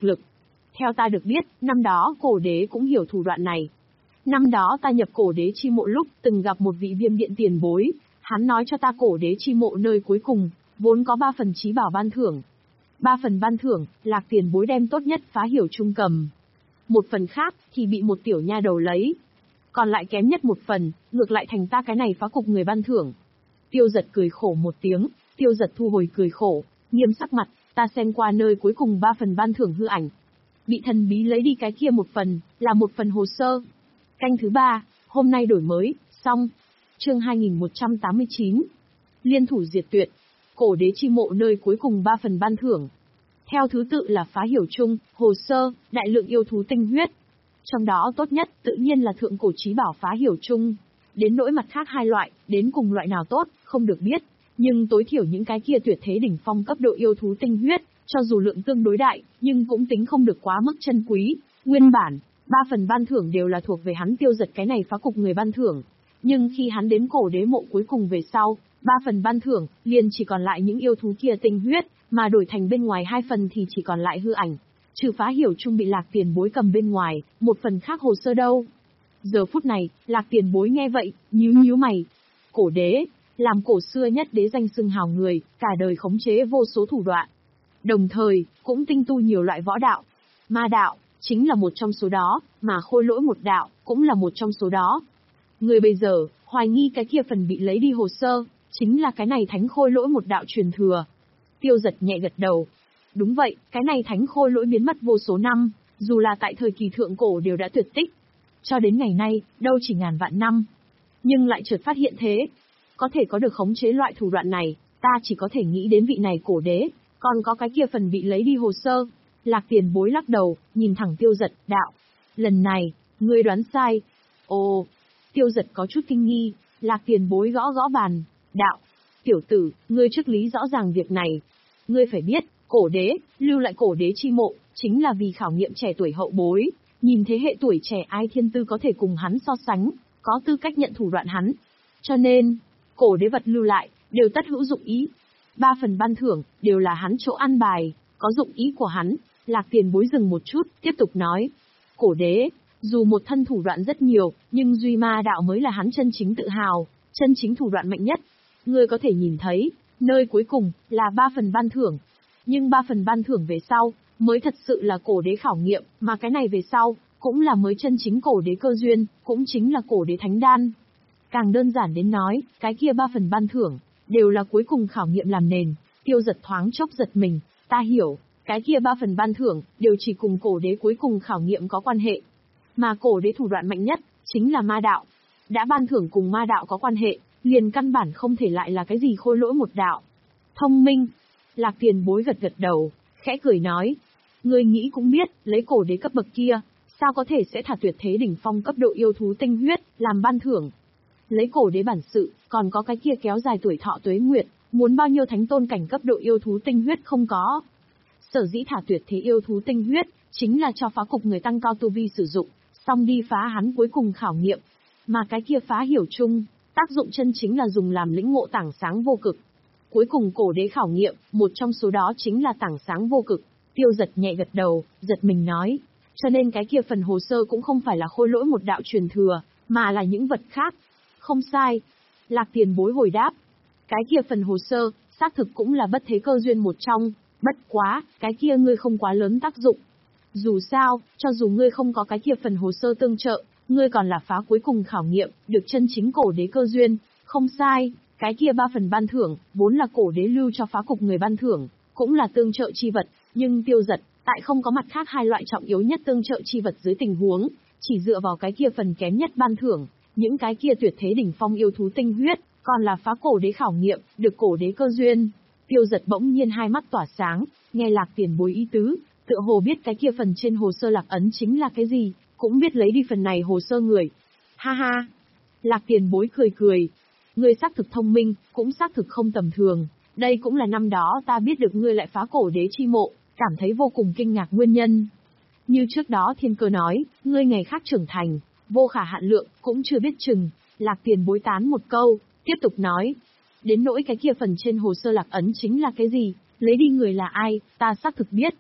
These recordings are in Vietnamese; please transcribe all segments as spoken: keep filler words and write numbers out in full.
thực lực. Theo ta được biết, năm đó cổ đế cũng hiểu thủ đoạn này. Năm đó ta nhập cổ đế chi mộ lúc từng gặp một vị viêm điện tiền bối, hắn nói cho ta cổ đế chi mộ nơi cuối cùng, vốn có ba phần chí bảo ban thưởng. Ba phần ban thưởng, Lạc tiền bối đem tốt nhất phá hiểu trung cầm. Một phần khác, thì bị một tiểu nha đầu lấy. Còn lại kém nhất một phần, ngược lại thành ta cái này phá cục người ban thưởng. Tiêu giật cười khổ một tiếng, tiêu giật thu hồi cười khổ, nghiêm sắc mặt, ta xem qua nơi cuối cùng ba phần ban thưởng hư ảnh. Bị thần bí lấy đi cái kia một phần, là một phần hồ sơ. Canh thứ ba, hôm nay đổi mới, xong. Chương hai nghìn một trăm tám mươi chín. Liên thủ diệt tuyệt. Cổ đế chi mộ nơi cuối cùng ba phần ban thưởng. Theo thứ tự là phá hiểu chung, hồ sơ, đại lượng yêu thú tinh huyết. Trong đó tốt nhất, tự nhiên là thượng cổ chí bảo phá hiểu chung. Đến nỗi mặt khác hai loại, đến cùng loại nào tốt, không được biết. Nhưng tối thiểu những cái kia tuyệt thế đỉnh phong cấp độ yêu thú tinh huyết, cho dù lượng tương đối đại, nhưng cũng tính không được quá mức chân quý. Nguyên bản, ba phần ban thưởng đều là thuộc về hắn tiêu giật cái này phá cục người ban thưởng. Nhưng khi hắn đến cổ đế mộ cuối cùng về sau, ba phần ban thưởng, liền chỉ còn lại những yêu thú kia tinh huyết, mà đổi thành bên ngoài hai phần thì chỉ còn lại hư ảnh. Trừ phá hiểu chung bị Lạc tiền bối cầm bên ngoài, một phần khác hồ sơ đâu. Giờ phút này, Lạc tiền bối nghe vậy, nhíu nhíu mày. Cổ đế, làm cổ xưa nhất đế danh xưng hào người, cả đời khống chế vô số thủ đoạn. Đồng thời, cũng tinh tu nhiều loại võ đạo. Ma đạo, chính là một trong số đó, mà khôi lỗi một đạo, cũng là một trong số đó. Người bây giờ, hoài nghi cái kia phần bị lấy đi hồ sơ, chính là cái này thánh khôi lỗi một đạo truyền thừa. Tiêu giật nhẹ gật đầu. Đúng vậy, cái này thánh khôi lỗi biến mất vô số năm, dù là tại thời kỳ thượng cổ đều đã tuyệt tích. Cho đến ngày nay, đâu chỉ ngàn vạn năm. Nhưng lại chợt phát hiện thế. Có thể có được khống chế loại thủ đoạn này, ta chỉ có thể nghĩ đến vị này cổ đế, còn có cái kia phần bị lấy đi hồ sơ. Lạc tiền bối lắc đầu, nhìn thẳng tiêu giật, đạo. Lần này, ngươi đoán sai. Ồ, tiêu giật có chút kinh nghi, Lạc tiền bối gõ gõ bàn, đạo. Tiểu tử, ngươi trước lý rõ ràng việc này. Ngươi phải biết, cổ đế, lưu lại cổ đế chi mộ, chính là vì khảo nghiệm trẻ tuổi hậu bối, nhìn thế hệ tuổi trẻ ai thiên tư có thể cùng hắn so sánh, có tư cách nhận thủ đoạn hắn. Cho nên, cổ đế vật lưu lại, đều tất hữu dụng ý. Ba phần ban thưởng, đều là hắn chỗ ăn bài, có dụng ý của hắn. Lạc tiền bối dừng một chút, tiếp tục nói. Cổ đế, dù một thân thủ đoạn rất nhiều, nhưng duy ma đạo mới là hắn chân chính tự hào, chân chính thủ đoạn mạnh nhất. Ngươi có thể nhìn thấy, nơi cuối cùng, là ba phần ban thưởng. Nhưng ba phần ban thưởng về sau, mới thật sự là cổ đế khảo nghiệm, mà cái này về sau, cũng là mới chân chính cổ đế cơ duyên, cũng chính là cổ đế thánh đan. Càng đơn giản đến nói, cái kia ba phần ban thưởng, đều là cuối cùng khảo nghiệm làm nền. Tiêu giật thoáng chốc giật mình, ta hiểu, cái kia ba phần ban thưởng, đều chỉ cùng cổ đế cuối cùng khảo nghiệm có quan hệ. Mà cổ đế thủ đoạn mạnh nhất, chính là ma đạo. Đã ban thưởng cùng ma đạo có quan hệ, liền căn bản không thể lại là cái gì khôi lỗi một đạo. Thông minh. Lạc tiền bối gật gật đầu, khẽ cười nói. Ngươi nghĩ cũng biết, lấy cổ đế cấp bậc kia, sao có thể sẽ thả tuyệt thế đỉnh phong cấp độ yêu thú tinh huyết, làm ban thưởng. Lấy cổ đế bản sự, còn có cái kia kéo dài tuổi thọ tuế nguyệt, muốn bao nhiêu thánh tôn cảnh cấp độ yêu thú tinh huyết không có. Sở dĩ thả tuyệt thế yêu thú tinh huyết, chính là cho phá cục người tăng cao tu vi sử dụng, xong đi phá hắn cuối cùng khảo nghiệm. Mà cái kia phá hiểu chung, tác dụng chân chính là dùng làm lĩnh ngộ tảng sáng vô cực. Cuối cùng cổ đế khảo nghiệm, một trong số đó chính là tảng sáng vô cực. Tiêu giật nhẹ gật đầu, giật mình nói. Cho nên cái kia phần hồ sơ cũng không phải là khôi lỗi một đạo truyền thừa, mà là những vật khác. Không sai. Lạc tiền bối hồi đáp. Cái kia phần hồ sơ, xác thực cũng là bất thế cơ duyên một trong. Bất quá, cái kia ngươi không quá lớn tác dụng. Dù sao, cho dù ngươi không có cái kia phần hồ sơ tương trợ, ngươi còn là phá cuối cùng khảo nghiệm, được chân chính cổ đế cơ duyên. Không sai, cái kia ba phần ban thưởng, vốn là cổ đế lưu cho phá cục người ban thưởng, cũng là tương trợ chi vật, nhưng tiêu giật, tại không có mặt khác hai loại trọng yếu nhất tương trợ chi vật dưới tình huống, chỉ dựa vào cái kia phần kém nhất ban thưởng, những cái kia tuyệt thế đỉnh phong yêu thú tinh huyết, còn là phá cổ đế khảo nghiệm, được cổ đế cơ duyên. Tiêu giật bỗng nhiên hai mắt tỏa sáng, nghe Lạc tiền bối ý tứ, tựa hồ biết cái kia phần trên hồ sơ lạc ấn chính là cái gì, cũng biết lấy đi phần này hồ sơ người. Ha ha! Lạc tiền bối cười cười. Ngươi xác thực thông minh, cũng xác thực không tầm thường. Đây cũng là năm đó ta biết được ngươi lại phá cổ đế chi mộ, cảm thấy vô cùng kinh ngạc nguyên nhân. Như trước đó thiên cơ nói, ngươi ngày khác trưởng thành, vô khả hạn lượng, cũng chưa biết chừng. Lạc tiền bối tán một câu, tiếp tục nói. Đến nỗi cái kia phần trên hồ sơ lạc ấn chính là cái gì, lấy đi người là ai, ta xác thực biết.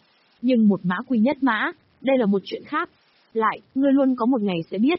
Nhưng một mã quy nhất mã, đây là một chuyện khác. Lại, ngươi luôn có một ngày sẽ biết.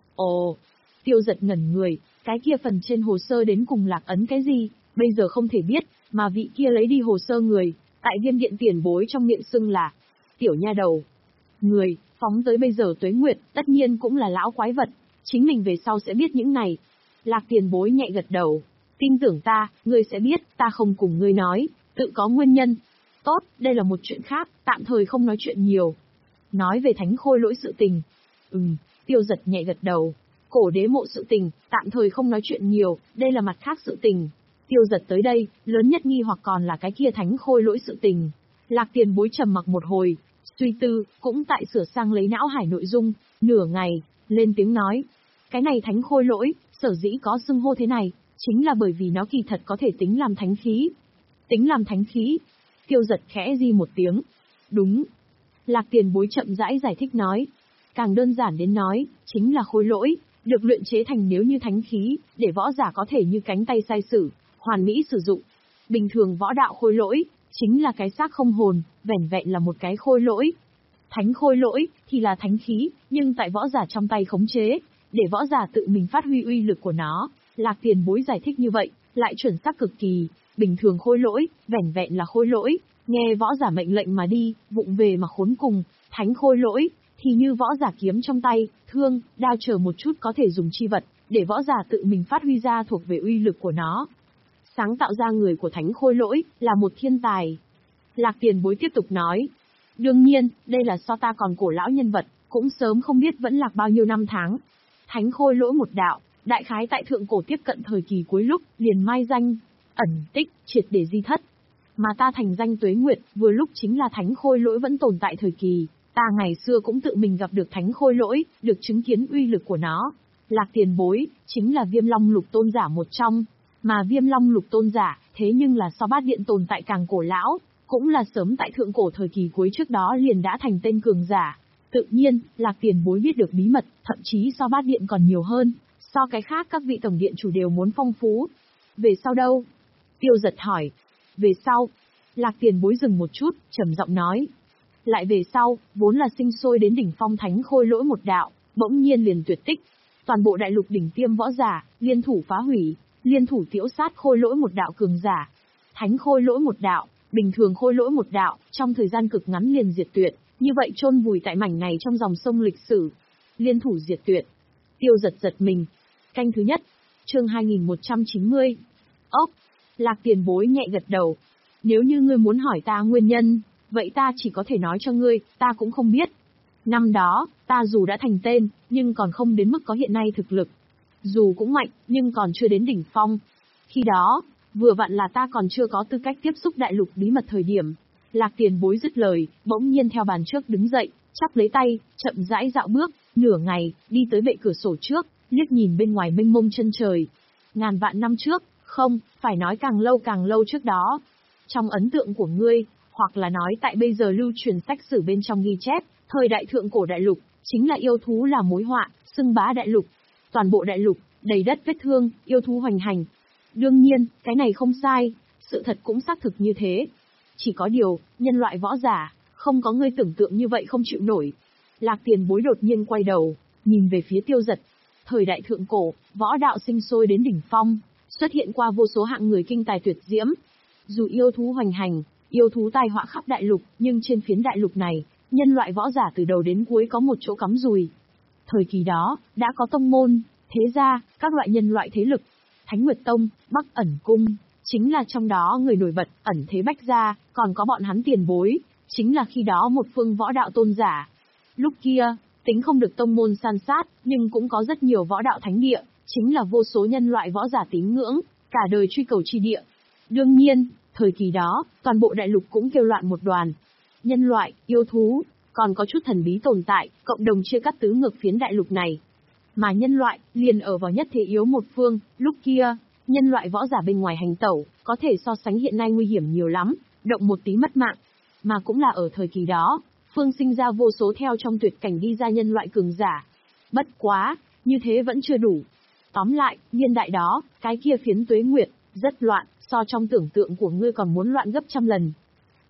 Ồ, Tiêu Giật ngẩn người, cái kia phần trên hồ sơ đến cùng lạc ấn cái gì, bây giờ không thể biết, mà vị kia lấy đi hồ sơ người, tại Viêm Điện tiền bối trong miệng xưng là tiểu nha đầu. Người, phóng tới bây giờ tuế nguyệt, tất nhiên cũng là lão quái vật, chính mình về sau sẽ biết những này. Lạc tiền bối nhẹ gật đầu, tin tưởng ta, ngươi sẽ biết, ta không cùng ngươi nói, tự có nguyên nhân. Tốt, đây là một chuyện khác, tạm thời không nói chuyện nhiều. Nói về thánh khôi lỗi sự tình. Ừm, Tiêu Giật nhẹ gật đầu. Cổ đế mộ sự tình, tạm thời không nói chuyện nhiều, đây là mặt khác sự tình. Tiêu Giật tới đây, lớn nhất nghi hoặc còn là cái kia thánh khôi lỗi sự tình. Lạc tiền bối trầm mặc một hồi, suy tư, cũng tại sửa sang lấy não hải nội dung, nửa ngày, lên tiếng nói. Cái này thánh khôi lỗi, sở dĩ có xưng hô thế này, chính là bởi vì nó kỳ thật có thể tính làm thánh khí. Tính làm thánh khí. Tiêu Giật khẽ di một tiếng. Đúng. Lạc tiền bối chậm rãi giải, giải thích nói. Càng đơn giản đến nói, chính là khôi lỗi, được luyện chế thành nếu như thánh khí, để võ giả có thể như cánh tay sai sử, hoàn mỹ sử dụng. Bình thường võ đạo khôi lỗi, chính là cái xác không hồn, vẻn vẹn là một cái khôi lỗi. Thánh khôi lỗi, thì là thánh khí, nhưng tại võ giả trong tay khống chế, để võ giả tự mình phát huy uy lực của nó. Lạc tiền bối giải thích như vậy, lại chuẩn xác cực kỳ. Bình thường khôi lỗi, vẻn vẹn là khôi lỗi, nghe võ giả mệnh lệnh mà đi, vụng về mà khốn cùng. Thánh khôi lỗi, thì như võ giả kiếm trong tay, thương, đao chờ một chút có thể dùng chi vật, để võ giả tự mình phát huy ra thuộc về uy lực của nó. Sáng tạo ra người của thánh khôi lỗi, là một thiên tài. Lạc tiền bối tiếp tục nói. Đương nhiên, đây là so ta còn cổ lão nhân vật, cũng sớm không biết vẫn lạc bao nhiêu năm tháng. Thánh khôi lỗi một đạo, đại khái tại thượng cổ tiếp cận thời kỳ cuối lúc, liền mai danh, ẩn tích, triệt để di thất. Mà ta thành danh tuế nguyệt, vừa lúc chính là thánh khôi lỗi vẫn tồn tại thời kỳ. Ta ngày xưa cũng tự mình gặp được thánh khôi lỗi, được chứng kiến uy lực của nó. Lạc tiền bối, chính là Viêm Long Lục tôn giả một trong. Mà Viêm Long Lục tôn giả, thế nhưng là so bát điện tồn tại càng cổ lão, cũng là sớm tại thượng cổ thời kỳ cuối trước đó liền đã thành tên cường giả. Tự nhiên, Lạc tiền bối biết được bí mật, thậm chí so bát điện còn nhiều hơn, so cái khác các vị tổng điện chủ đều muốn phong phú. Về sau đâu? Tiêu Giật hỏi. Về sau, Lạc tiền bối dừng một chút, trầm giọng nói. Lại về sau, vốn là sinh sôi đến đỉnh phong thánh khôi lỗi một đạo, bỗng nhiên liền tuyệt tích. Toàn bộ đại lục đỉnh tiêm võ giả, liên thủ phá hủy, liên thủ tiễu sát khôi lỗi một đạo cường giả. Thánh khôi lỗi một đạo, bình thường khôi lỗi một đạo, trong thời gian cực ngắn liền diệt tuyệt, như vậy chôn vùi tại mảnh này trong dòng sông lịch sử. Liên thủ diệt tuyệt. Tiêu Giật giật mình. Canh thứ nhất, chương hai nghìn một trăm chín mươi. Ốc, Lạc tiền bối nhẹ gật đầu. Nếu như ngươi muốn hỏi ta nguyên nhân, vậy ta chỉ có thể nói cho ngươi, ta cũng không biết. Năm đó, ta dù đã thành tên, nhưng còn không đến mức có hiện nay thực lực. Dù cũng mạnh, nhưng còn chưa đến đỉnh phong. Khi đó, vừa vặn là ta còn chưa có tư cách tiếp xúc đại lục bí mật thời điểm. Lạc tiền bối dứt lời, bỗng nhiên theo bàn trước đứng dậy, chắp lấy tay, chậm rãi dạo bước, nửa ngày, đi tới bệ cửa sổ trước, liếc nhìn bên ngoài mênh mông chân trời. Ngàn vạn năm trước, không, phải nói càng lâu càng lâu trước đó. Trong ấn tượng của ngươi, hoặc là nói tại bây giờ lưu truyền sách sử bên trong ghi chép, thời đại thượng cổ đại lục, chính là yêu thú là mối họa, xưng bá đại lục. Toàn bộ đại lục, đầy đất vết thương, yêu thú hoành hành. Đương nhiên, cái này không sai, sự thật cũng xác thực như thế. Chỉ có điều, nhân loại võ giả, không có ngươi tưởng tượng như vậy không chịu nổi. Lạc tiền bối đột nhiên quay đầu, nhìn về phía Tiêu Giật. Thời đại thượng cổ, võ đạo sinh sôi đến đỉnh phong, xuất hiện qua vô số hạng người kinh tài tuyệt diễm. Dù yêu thú hoành hành, yêu thú tai họa khắp đại lục, nhưng trên phiến đại lục này, nhân loại võ giả từ đầu đến cuối có một chỗ cắm rùi. Thời kỳ đó, đã có tông môn, thế gia, các loại nhân loại thế lực. Thánh Nguyệt Tông, Bắc Ẩn Cung, chính là trong đó người nổi bật, ẩn thế bách gia, còn có bọn hắn tiền bối, chính là khi đó một phương võ đạo tôn giả. Lúc kia, tính không được tông môn san sát, nhưng cũng có rất nhiều võ đạo thánh địa, chính là vô số nhân loại võ giả tín ngưỡng, cả đời truy cầu chi địa. Đương nhiên, thời kỳ đó, toàn bộ đại lục cũng kêu loạn một đoàn. Nhân loại, yêu thú, còn có chút thần bí tồn tại, cộng đồng chia cắt tứ ngược phiến đại lục này. Mà nhân loại, liền ở vào nhất thế yếu một phương, lúc kia, nhân loại võ giả bên ngoài hành tẩu, có thể so sánh hiện nay nguy hiểm nhiều lắm, động một tí mất mạng. Mà cũng là ở thời kỳ đó, phương sinh ra vô số theo trong tuyệt cảnh đi ra nhân loại cường giả. Bất quá, như thế vẫn chưa đủ. Tóm lại, niên đại đó, cái kia phiến tuế nguyệt, rất loạn, so trong tưởng tượng của ngươi còn muốn loạn gấp trăm lần.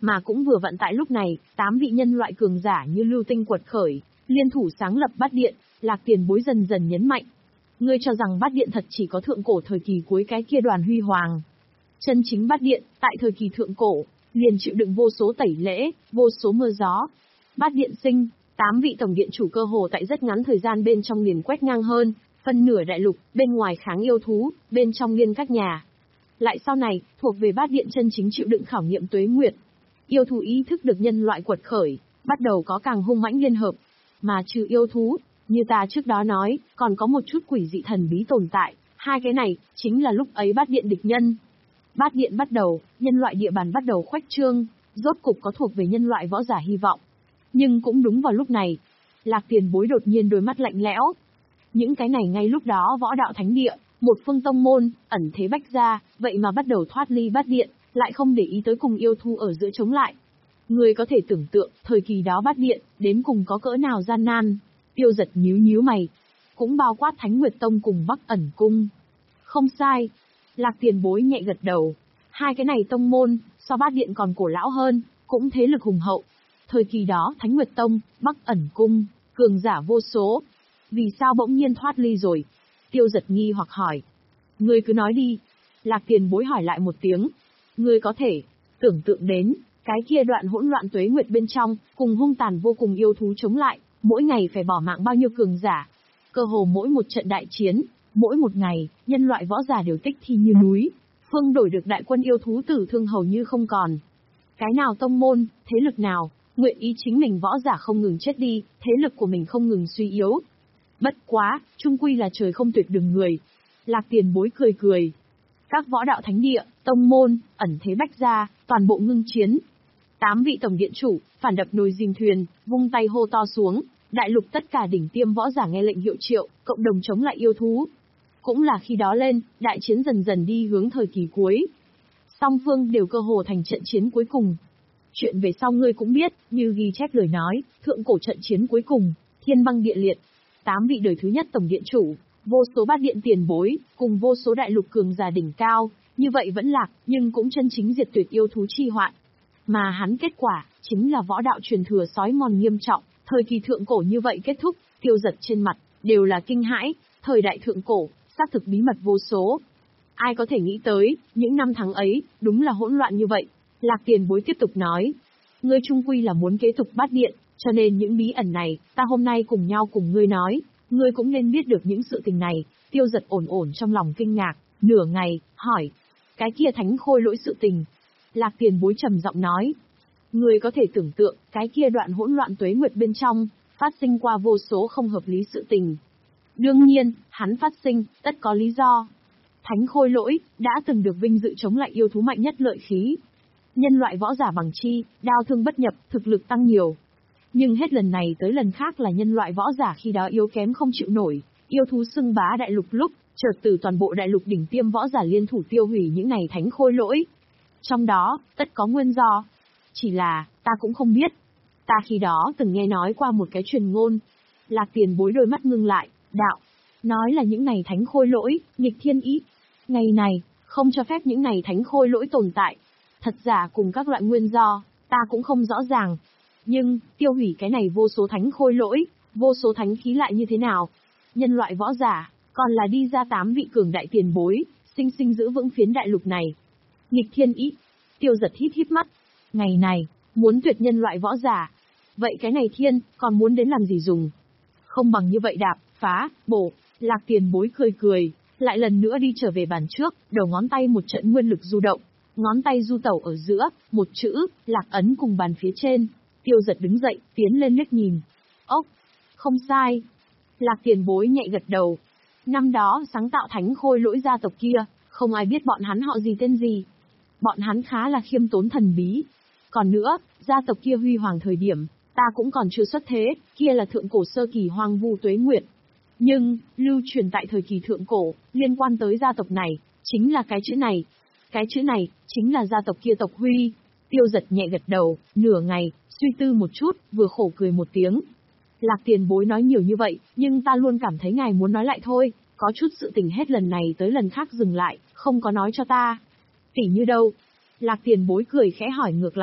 Mà cũng vừa vận tại lúc này, tám vị nhân loại cường giả như lưu tinh quật khởi, liên thủ sáng lập Bát Điện, Lạc Tiền Bối dần dần nhấn mạnh. Ngươi cho rằng Bát Điện thật chỉ có thượng cổ thời kỳ cuối cái kia đoàn huy hoàng. Chân chính Bát Điện, tại thời kỳ thượng cổ, liền chịu đựng vô số tẩy lễ, vô số mưa gió. Bát Điện sinh, tám vị tổng điện chủ cơ hồ tại rất ngắn thời gian bên trong liền quét ngang hơn, phân nửa đại lục, bên ngoài kháng yêu thú, bên trong liên các nhà. Lại sau này, thuộc về Bát Điện chân chính chịu đựng khảo nghiệm tuế nguyệt. Yêu thú ý thức được nhân loại quật khởi, bắt đầu có càng hung mãnh liên hợp. Mà trừ yêu thú, như ta trước đó nói, còn có một chút quỷ dị thần bí tồn tại, hai cái này, chính là lúc ấy Bát Điện địch nhân. Bát Điện bắt đầu, nhân loại địa bàn bắt đầu khoách trương, rốt cục có thuộc về nhân loại võ giả hy vọng. Nhưng cũng đúng vào lúc này, Lạc Tiền Bối đột nhiên đôi mắt lạnh lẽo. Những cái này ngay lúc đó võ đạo thánh địa, một phương tông môn, ẩn thế bách gia, vậy mà bắt đầu thoát ly Bát Điện, lại không để ý tới cùng yêu thú ở giữa chống lại. Người có thể tưởng tượng, thời kỳ đó Bát Điện, đến cùng có cỡ nào gian nan. Tiêu Giật nhíu nhíu mày. Cũng bao quát Thánh Nguyệt Tông cùng Bắc Ẩn Cung. Không sai. Lạc Tiền Bối nhẹ gật đầu. Hai cái này tông môn, so Bát Điện còn cổ lão hơn, cũng thế lực hùng hậu. Thời kỳ đó Thánh Nguyệt Tông, Bắc Ẩn Cung, cường giả vô số. Vì sao bỗng nhiên thoát ly rồi? Tiêu Giật nghi hoặc hỏi. Ngươi cứ nói đi. Lạc Tiền Bối hỏi lại một tiếng. Ngươi có thể tưởng tượng đến, cái kia đoạn hỗn loạn tuế nguyệt bên trong, cùng hung tàn vô cùng yêu thú chống lại, mỗi ngày phải bỏ mạng bao nhiêu cường giả. Cơ hồ mỗi một trận đại chiến, mỗi một ngày, nhân loại võ giả đều tích thi như núi, phương đổi được đại quân yêu thú tử thương hầu như không còn. Cái nào tông môn, thế lực nào, nguyện ý chính mình võ giả không ngừng chết đi, thế lực của mình không ngừng suy yếu. Bất quá, chung quy là trời không tuyệt đường người. Lạc Tiền Bối cười cười. Các võ đạo thánh địa, tông môn, ẩn thế bách gia, toàn bộ ngưng chiến. Tám vị tổng điện chủ, phản đập nồi dìm thuyền, vung tay hô to xuống, đại lục tất cả đỉnh tiêm võ giả nghe lệnh hiệu triệu, cộng đồng chống lại yêu thú. Cũng là khi đó lên, đại chiến dần dần đi hướng thời kỳ cuối. Song phương đều cơ hồ thành trận chiến cuối cùng. Chuyện về sau ngươi cũng biết, như ghi chép lời nói, thượng cổ trận chiến cuối cùng, thiên băng địa liệt. Tám vị đời thứ nhất tổng điện chủ, vô số Bát Điện tiền bối, cùng vô số đại lục cường giả đỉnh cao, như vậy vẫn lạc, nhưng cũng chân chính diệt tuyệt yêu thú chi hoạn. Mà hắn kết quả, chính là võ đạo truyền thừa sói mòn nghiêm trọng, thời kỳ thượng cổ như vậy kết thúc, Tiêu Giật trên mặt, đều là kinh hãi, thời đại thượng cổ, xác thực bí mật vô số. Ai có thể nghĩ tới, những năm tháng ấy, đúng là hỗn loạn như vậy. Lạc Tiền Bối tiếp tục nói, ngươi trung quy là muốn kế tục Bát Điện, cho nên những bí ẩn này, ta hôm nay cùng nhau cùng ngươi nói, ngươi cũng nên biết được những sự tình này. Tiêu Giật ổn ổn trong lòng kinh ngạc, nửa ngày, hỏi, cái kia thánh khôi lỗi sự tình. Lạc Tiền Bối trầm giọng nói, ngươi có thể tưởng tượng, cái kia đoạn hỗn loạn tuế nguyệt bên trong, phát sinh qua vô số không hợp lý sự tình. Đương nhiên, hắn phát sinh, tất có lý do. Thánh khôi lỗi, đã từng được vinh dự chống lại yêu thú mạnh nhất lợi khí. Nhân loại võ giả bằng chi, đao thương bất nhập, thực lực tăng nhiều. Nhưng hết lần này tới lần khác là nhân loại võ giả khi đó yếu kém không chịu nổi, yêu thú xưng bá đại lục lúc, chợt từ toàn bộ đại lục đỉnh tiêm võ giả liên thủ tiêu hủy những này thánh khôi lỗi. Trong đó, tất có nguyên do. Chỉ là, ta cũng không biết. Ta khi đó từng nghe nói qua một cái truyền ngôn. Lạc Tiền Bối đôi mắt ngưng lại, đạo. Nói là những này thánh khôi lỗi, nghịch thiên ý. Ngày này, không cho phép những này thánh khôi lỗi tồn tại. Thật giả cùng các loại nguyên do, ta cũng không rõ ràng. Nhưng, tiêu hủy cái này vô số thánh khôi lỗi, vô số thánh khí lại như thế nào? Nhân loại võ giả, còn là đi ra tám vị cường đại tiền bối, sinh sinh giữ vững phiến đại lục này. Nghịch thiên ý. Tiêu Giật híp híp mắt. Ngày này, muốn tuyệt nhân loại võ giả. Vậy cái này thiên, còn muốn đến làm gì dùng? Không bằng như vậy đạp, phá, bổ. Lạc Tiền Bối cười cười, lại lần nữa đi trở về bàn trước, đầu ngón tay một trận nguyên lực du động. Ngón tay du tẩu ở giữa, một chữ, lạc ấn cùng bàn phía trên. Tiêu Giật đứng dậy, tiến lên liếc nhìn. Ốc, không sai. Lạc Tiền Bối nhẹ gật đầu. Năm đó sáng tạo thánh khôi lỗi gia tộc kia, không ai biết bọn hắn họ gì tên gì. Bọn hắn khá là khiêm tốn thần bí. Còn nữa, gia tộc kia huy hoàng thời điểm, ta cũng còn chưa xuất thế, kia là thượng cổ sơ kỳ hoang vu tuế nguyệt. Nhưng, lưu truyền tại thời kỳ thượng cổ, liên quan tới gia tộc này, chính là cái chữ này. Cái chữ này, chính là gia tộc kia tộc Huy. Tiêu Giật nhẹ gật đầu, nửa ngày, suy tư một chút, vừa khổ cười một tiếng. Lạc Tiền Bối nói nhiều như vậy, nhưng ta luôn cảm thấy ngài muốn nói lại thôi, có chút sự tình hết lần này tới lần khác dừng lại, không có nói cho ta. Tỉ như đâu? Lạc Tiền Bối cười khẽ hỏi ngược lại.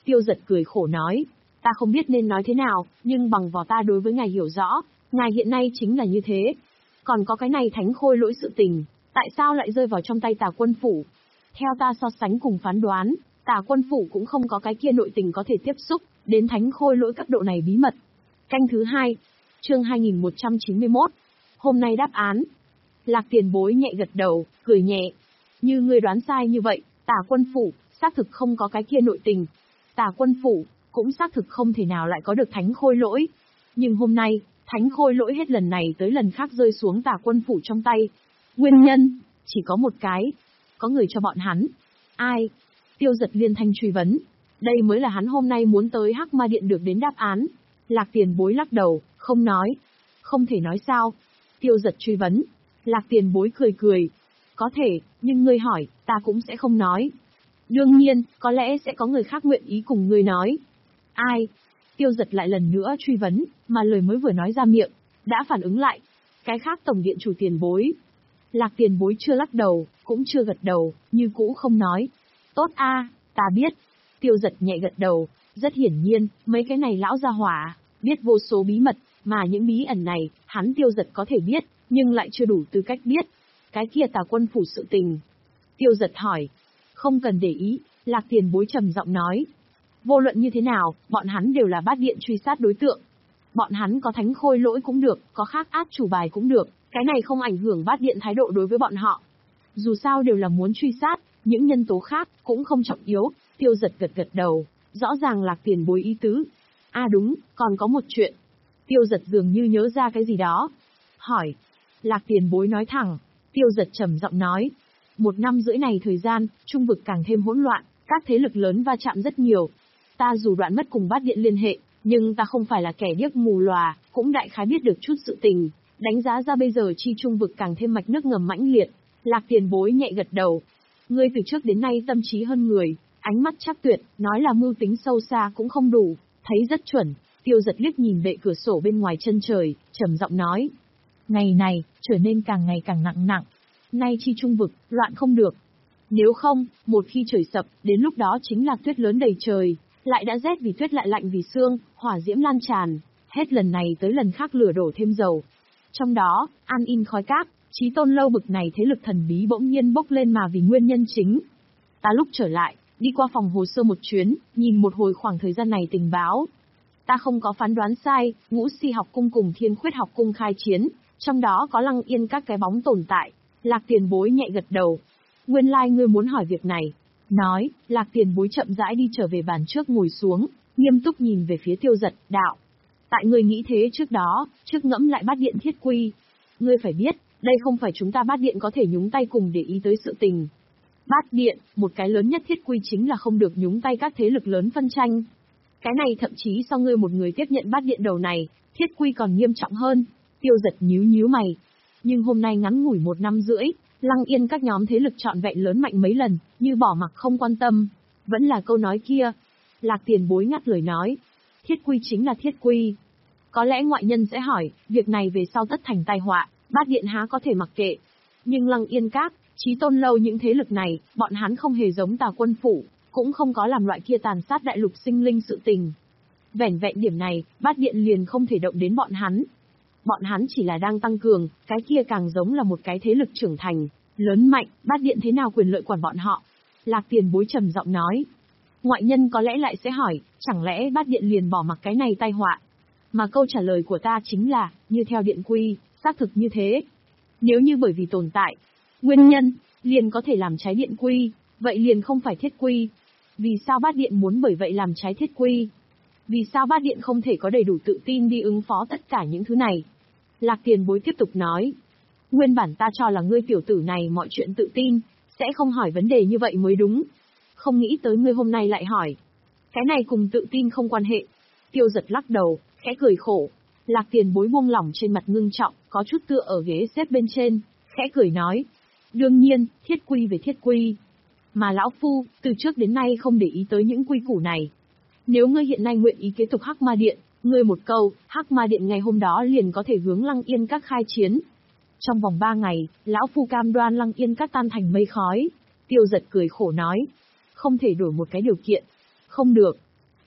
Tiêu Giật cười khổ nói, ta không biết nên nói thế nào, nhưng bằng vào ta đối với ngài hiểu rõ, ngài hiện nay chính là như thế. Còn có cái này thánh khôi lỗi sự tình, tại sao lại rơi vào trong tay Tà Quân Phủ? Theo ta so sánh cùng phán đoán, Tà Quân Phủ cũng không có cái kia nội tình có thể tiếp xúc đến thánh khôi lỗi cấp độ này bí mật. Canh thứ hai, chương hai nghìn một trăm chín mươi mốt. Hôm nay đáp án. Lạc Tiền Bối nhẹ gật đầu, cười nhẹ. Như ngươi đoán sai như vậy, Tà Quân Phủ xác thực không có cái kia nội tình. Tà Quân Phủ cũng xác thực không thể nào lại có được thánh khôi lỗi. Nhưng hôm nay, thánh khôi lỗi hết lần này tới lần khác rơi xuống Tà Quân Phủ trong tay. Nguyên nhân chỉ có một cái, có người cho bọn hắn. Ai? Tiêu Giật liên thanh truy vấn. Đây mới là hắn hôm nay muốn tới Hắc Ma Điện được đến đáp án. Lạc Tiền Bối lắc đầu, không nói. Không thể nói sao? Tiêu Giật truy vấn. Lạc Tiền Bối cười cười. Có thể, nhưng ngươi hỏi, ta cũng sẽ không nói. Đương nhiên, có lẽ sẽ có người khác nguyện ý cùng ngươi nói. Ai? Tiêu Giật lại lần nữa truy vấn, mà lời mới vừa nói ra miệng, đã phản ứng lại. Cái khác tổng điện chủ Tiền Bối. Lạc Tiền Bối chưa lắc đầu, cũng chưa gật đầu, như cũ không nói. Tốt a, ta biết. Tiêu Giật nhẹ gật đầu, rất hiển nhiên, mấy cái này lão gia hỏa, biết vô số bí mật, mà những bí ẩn này, hắn Tiêu Giật có thể biết, nhưng lại chưa đủ tư cách biết. Cái kia Tà Quân Phủ sự tình. Tiêu Giật hỏi. Không cần để ý, Lạc Tiền Bối trầm giọng nói. Vô luận như thế nào, bọn hắn đều là bát điện truy sát đối tượng. Bọn hắn có thánh khôi lỗi cũng được, có khác át chủ bài cũng được, cái này không ảnh hưởng bát điện thái độ đối với bọn họ. Dù sao đều là muốn truy sát, những nhân tố khác cũng không trọng yếu. Tiêu Giật gật gật đầu, rõ ràng Lạc Tiền Bối ý tứ. A à đúng, còn có một chuyện. Tiêu Giật dường như nhớ ra cái gì đó. Hỏi. Lạc Tiền Bối nói thẳng. Tiêu Giật trầm giọng nói. Một năm rưỡi này thời gian, trung vực càng thêm hỗn loạn, các thế lực lớn va chạm rất nhiều. Ta dù đoạn mất cùng bát điện liên hệ, nhưng ta không phải là kẻ điếc mù lòa, cũng đại khái biết được chút sự tình. Đánh giá ra bây giờ chi trung vực càng thêm mạch nước ngầm mãnh liệt. Lạc Tiền Bối nhẹ gật đầu. Ngươi từ trước đến nay tâm trí hơn người, ánh mắt chắc tuyệt, nói là mưu tính sâu xa cũng không đủ, thấy rất chuẩn. Tiêu Giật liếc nhìn bệ cửa sổ bên ngoài chân trời, trầm giọng nói. Ngày này, trở nên càng ngày càng nặng nặng. Nay chi trung vực, loạn không được. Nếu không, một khi trời sập, đến lúc đó chính là tuyết lớn đầy trời, lại đã rét vì tuyết lại lạnh vì sương, hỏa diễm lan tràn, hết lần này tới lần khác lửa đổ thêm dầu. Trong đó, An In khói cát, Chí Tôn lâu bực này thế lực thần bí bỗng nhiên bốc lên mà vì nguyên nhân chính. Ta lúc trở lại, đi qua phòng hồ sơ một chuyến, nhìn một hồi khoảng thời gian này tình báo. Ta không có phán đoán sai, Ngũ Si học cung cùng Thiên Khuyết học cung khai chiến, trong đó có Lăng Yên các cái bóng tồn tại. Lạc Tiền Bối nhẹ gật đầu. Nguyên lai like ngươi muốn hỏi việc này. Nói, Lạc Tiền Bối chậm rãi đi trở về bàn trước ngồi xuống, nghiêm túc nhìn về phía Tiêu Giật, đạo. Tại ngươi nghĩ thế trước đó, trước ngẫm lại bát điện thiết quy. Ngươi phải biết, đây không phải chúng ta bát điện có thể nhúng tay cùng để ý tới sự tình. Bát điện, một cái lớn nhất thiết quy chính là không được nhúng tay các thế lực lớn phân tranh. Cái này thậm chí so ngươi một người tiếp nhận bát điện đầu này, thiết quy còn nghiêm trọng hơn. Tiêu Giật nhíu nhíu mày. Nhưng hôm nay ngắn ngủi một năm rưỡi, Lăng Yên các nhóm thế lực trọn vẹn lớn mạnh mấy lần, như bỏ mặc không quan tâm. Vẫn là câu nói kia. Lạc Tiền Bối ngắt lời nói. Thiết quy chính là thiết quy. Có lẽ ngoại nhân sẽ hỏi, việc này về sau tất thành tai họa, bát điện há có thể mặc kệ. Nhưng Lăng Yên các, Chí Tôn lâu những thế lực này, bọn hắn không hề giống Tà Quân Phủ, cũng không có làm loại kia tàn sát đại lục sinh linh sự tình. Vẻn vẹn điểm này, bát điện liền không thể động đến bọn hắn. Bọn hắn chỉ là đang tăng cường, cái kia càng giống là một cái thế lực trưởng thành, lớn mạnh, bát điện thế nào quyền lợi quản bọn họ. Lạc Tiền Bối trầm giọng nói. Ngoại nhân có lẽ lại sẽ hỏi, chẳng lẽ bát điện liền bỏ mặc cái này tai họa? Mà câu trả lời của ta chính là, như theo điện quy, xác thực như thế. Nếu như bởi vì tồn tại, nguyên nhân, liền có thể làm trái điện quy, vậy liền không phải thiết quy. Vì sao bát điện muốn bởi vậy làm trái thiết quy? Vì sao bát điện không thể có đầy đủ tự tin đi ứng phó tất cả những thứ này? Lạc Tiền Bối tiếp tục nói. Nguyên bản ta cho là ngươi tiểu tử này mọi chuyện tự tin, sẽ không hỏi vấn đề như vậy mới đúng. Không nghĩ tới ngươi hôm nay lại hỏi. Cái này cùng tự tin không quan hệ. Tiêu Giật lắc đầu, khẽ cười khổ. Lạc Tiền Bối buông lỏng trên mặt ngưng trọng, có chút tựa ở ghế xếp bên trên, khẽ cười nói. Đương nhiên, thiết quy về thiết quy. Mà lão phu, từ trước đến nay không để ý tới những quy củ này. Nếu ngươi hiện nay nguyện ý kế tục Hắc Ma Điện, ngươi một câu, Hắc Ma Điện ngày hôm đó liền có thể hướng Lăng Yên các khai chiến. Trong vòng ba ngày, lão phu cam đoan Lăng Yên các tan thành mây khói. Tiêu Giật cười khổ nói. Không thể đổi một cái điều kiện. Không được.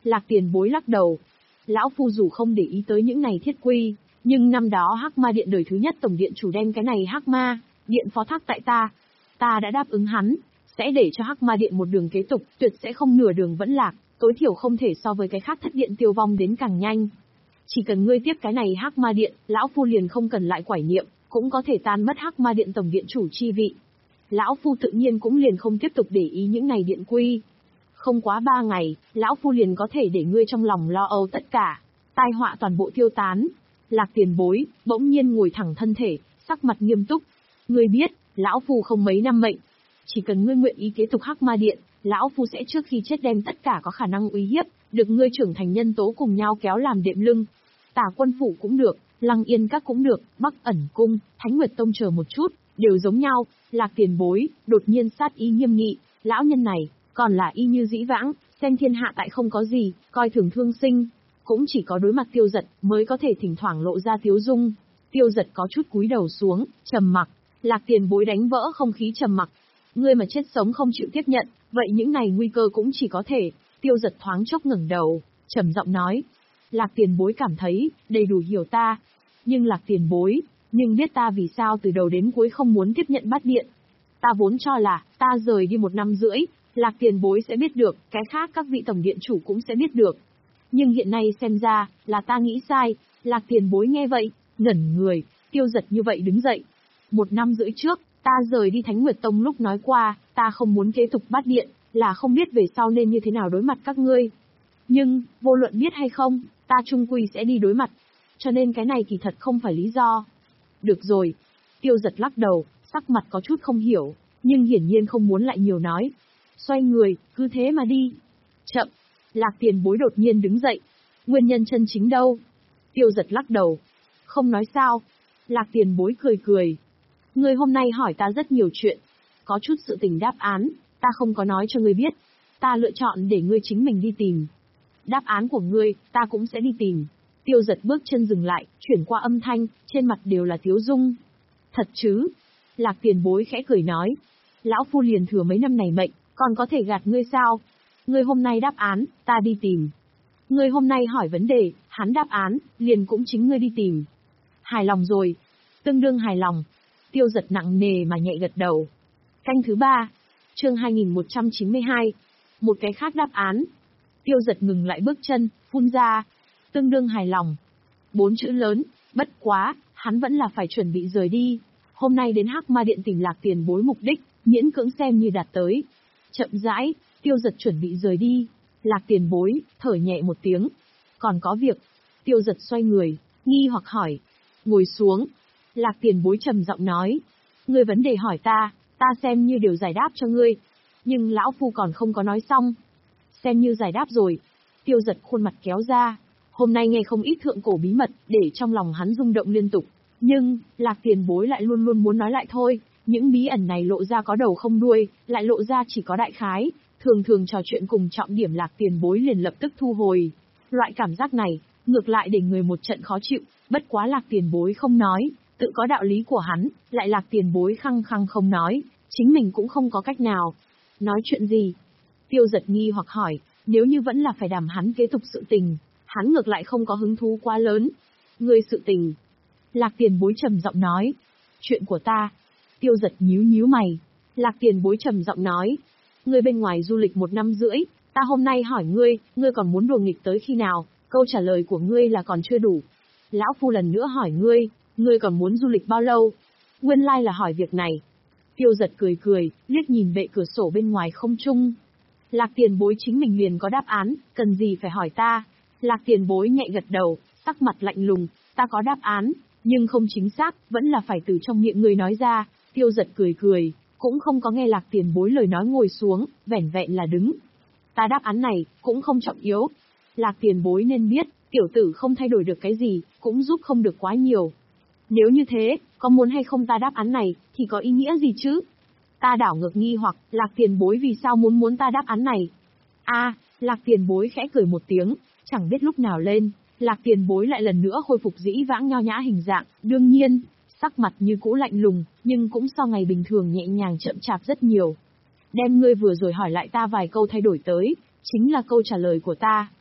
Lạc Tiền Bối lắc đầu. Lão Phu dù không để ý tới những này thiết quy, nhưng năm đó Hắc Ma Điện đời thứ nhất tổng điện chủ đem cái này Hắc Ma Điện phó thác tại ta. Ta đã đáp ứng hắn, sẽ để cho Hắc Ma Điện một đường kế tục, tuyệt sẽ không nửa đường vẫn lạc, tối thiểu không thể so với cái khác thất điện tiêu vong đến càng nhanh. Chỉ cần ngươi tiếp cái này Hắc Ma Điện, lão Phu liền không cần lại quải niệm, cũng có thể tan mất Hắc Ma Điện tổng điện chủ chi vị. Lão Phu tự nhiên cũng liền không tiếp tục để ý những này điện quy. Không quá ba ngày, lão Phu liền có thể để ngươi trong lòng lo âu tất cả, tai họa toàn bộ tiêu tán. Lạc Tiền Bối bỗng nhiên ngồi thẳng thân thể, sắc mặt nghiêm túc. Ngươi biết, lão Phu không mấy năm mệnh. Chỉ cần ngươi nguyện ý kế tục Hắc Ma Điện, lão Phu sẽ trước khi chết đem tất cả có khả năng uy hiếp, được ngươi trưởng thành nhân tố cùng nhau kéo làm đệm lưng. Tả Quân Phủ cũng được, Lăng Yên Các cũng được, Bắc Ẩn Cung, Thánh Nguyệt Tông chờ một chút, đều giống nhau. Lạc Tiền Bối đột nhiên sát ý nghiêm nghị, lão nhân này còn là y như dĩ vãng, xem thiên hạ tại không có gì, coi thường thương sinh, cũng chỉ có đối mặt Tiêu Dật mới có thể thỉnh thoảng lộ ra tiếu dung. Tiêu Dật có chút cúi đầu xuống, trầm mặc. Lạc Tiền Bối đánh vỡ không khí trầm mặc. Ngươi mà chết sống không chịu tiếp nhận, vậy những này nguy cơ cũng chỉ có thể. Tiêu Dật thoáng chốc ngẩng đầu, trầm giọng nói. Lạc Tiền Bối cảm thấy đầy đủ hiểu ta, nhưng Lạc Tiền Bối, nhưng biết ta vì sao từ đầu đến cuối không muốn tiếp nhận bát điện. Ta vốn cho là ta rời đi một năm rưỡi, Lạc Tiền Bối sẽ biết được, cái khác các vị tổng điện chủ cũng sẽ biết được. Nhưng hiện nay xem ra, là ta nghĩ sai. Lạc Tiền Bối nghe vậy, ngẩn người. Tiêu Dật như vậy đứng dậy. Một năm rưỡi trước, ta rời đi Thánh Nguyệt Tông lúc nói qua, ta không muốn kế tục bát điện, là không biết về sau nên như thế nào đối mặt các ngươi. Nhưng, vô luận biết hay không, ta chung quy sẽ đi đối mặt. Cho nên cái này kỳ thật không phải lý do. Được rồi. Tiêu Dật lắc đầu, sắc mặt có chút không hiểu, nhưng hiển nhiên không muốn lại nhiều nói. Xoay người, cứ thế mà đi. Chậm. Lạc Tiền Bối đột nhiên đứng dậy. Nguyên nhân chân chính đâu? Tiêu Dật lắc đầu. Không nói sao. Lạc Tiền Bối cười cười. Ngươi hôm nay hỏi ta rất nhiều chuyện. Có chút sự tình đáp án, ta không có nói cho ngươi biết. Ta lựa chọn để ngươi chính mình đi tìm. Đáp án của ngươi, ta cũng sẽ đi tìm. Tiêu Dật bước chân dừng lại, chuyển qua âm thanh, trên mặt đều là tiếu dung. Thật chứ? Lạc Tiền Bối khẽ cười nói. Lão Phu liền thừa mấy năm này mệnh, còn có thể gạt ngươi sao? Ngươi hôm nay đáp án, ta đi tìm. Ngươi hôm nay hỏi vấn đề, hắn đáp án, liền cũng chính ngươi đi tìm. Hài lòng rồi. Tương đương hài lòng. Tiêu Dật nặng nề mà nhẹ gật đầu. Canh thứ ba. Chương hai nghìn một trăm chín mươi hai. Một cái khác đáp án. Tiêu Dật ngừng lại bước chân, phun ra. Tương đương hài lòng. Bốn chữ lớn, bất quá, hắn vẫn là phải chuẩn bị rời đi. Hôm nay đến Hắc Ma Điện tìm Lạc Tiền Bối mục đích, miễn cưỡng xem như đạt tới. Chậm rãi, Tiêu Dật chuẩn bị rời đi. Lạc Tiền Bối, thở nhẹ một tiếng. Còn có việc. Tiêu Dật xoay người, nghi hoặc hỏi. Ngồi xuống. Lạc Tiền Bối trầm giọng nói. Ngươi vấn đề hỏi ta, ta xem như đều giải đáp cho ngươi. Nhưng lão Phu còn không có nói xong. Xem như giải đáp rồi. Tiêu Dật khuôn mặt kéo ra. Hôm nay nghe không ít thượng cổ bí mật, để trong lòng hắn rung động liên tục. Nhưng, Lạc Tiền Bối lại luôn luôn muốn nói lại thôi. Những bí ẩn này lộ ra có đầu không đuôi, lại lộ ra chỉ có đại khái. Thường thường trò chuyện cùng trọng điểm Lạc Tiền Bối liền lập tức thu hồi. Loại cảm giác này, ngược lại để người một trận khó chịu. Bất quá Lạc Tiền Bối không nói, tự có đạo lý của hắn, lại Lạc Tiền Bối khăng khăng không nói, chính mình cũng không có cách nào. Nói chuyện gì? Tiêu Dật nghi hoặc hỏi, nếu như vẫn là phải đảm hắn kế tục sự tình, hắn ngược lại không có hứng thú quá lớn. Ngươi sự tình. Lạc Tiền Bối trầm giọng nói. Chuyện của ta. Tiêu Dật nhíu nhíu mày. Lạc Tiền Bối trầm giọng nói. Ngươi bên ngoài du lịch một năm rưỡi, ta hôm nay hỏi ngươi, ngươi còn muốn đùa nghịch tới khi nào? Câu trả lời của ngươi là còn chưa đủ. Lão Phu lần nữa hỏi ngươi, ngươi còn muốn du lịch bao lâu? Nguyên lai là hỏi việc này. Tiêu Dật cười cười, liếc nhìn bệ cửa sổ bên ngoài không trung. Lạc Tiền Bối chính mình liền có đáp án, cần gì phải hỏi ta? Lạc Tiền Bối nhẹ gật đầu, sắc mặt lạnh lùng, ta có đáp án, nhưng không chính xác, vẫn là phải từ trong miệng người nói ra. Tiêu Dật cười cười, cũng không có nghe Lạc Tiền Bối lời nói ngồi xuống, vẻn vẹn là đứng. Ta đáp án này, cũng không trọng yếu. Lạc Tiền Bối nên biết, tiểu tử không thay đổi được cái gì, cũng giúp không được quá nhiều. Nếu như thế, có muốn hay không ta đáp án này, thì có ý nghĩa gì chứ? Ta đảo ngược nghi hoặc, Lạc Tiền Bối vì sao muốn muốn ta đáp án này? A, à, Lạc Tiền Bối khẽ cười một tiếng, chẳng biết lúc nào lên, Lạc Tiền Bối lại lần nữa khôi phục dĩ vãng nho nhã hình dạng, đương nhiên, sắc mặt như cũ lạnh lùng, nhưng cũng so ngày bình thường nhẹ nhàng chậm chạp rất nhiều. Đem ngươi vừa rồi hỏi lại ta vài câu thay đổi tới, chính là câu trả lời của ta.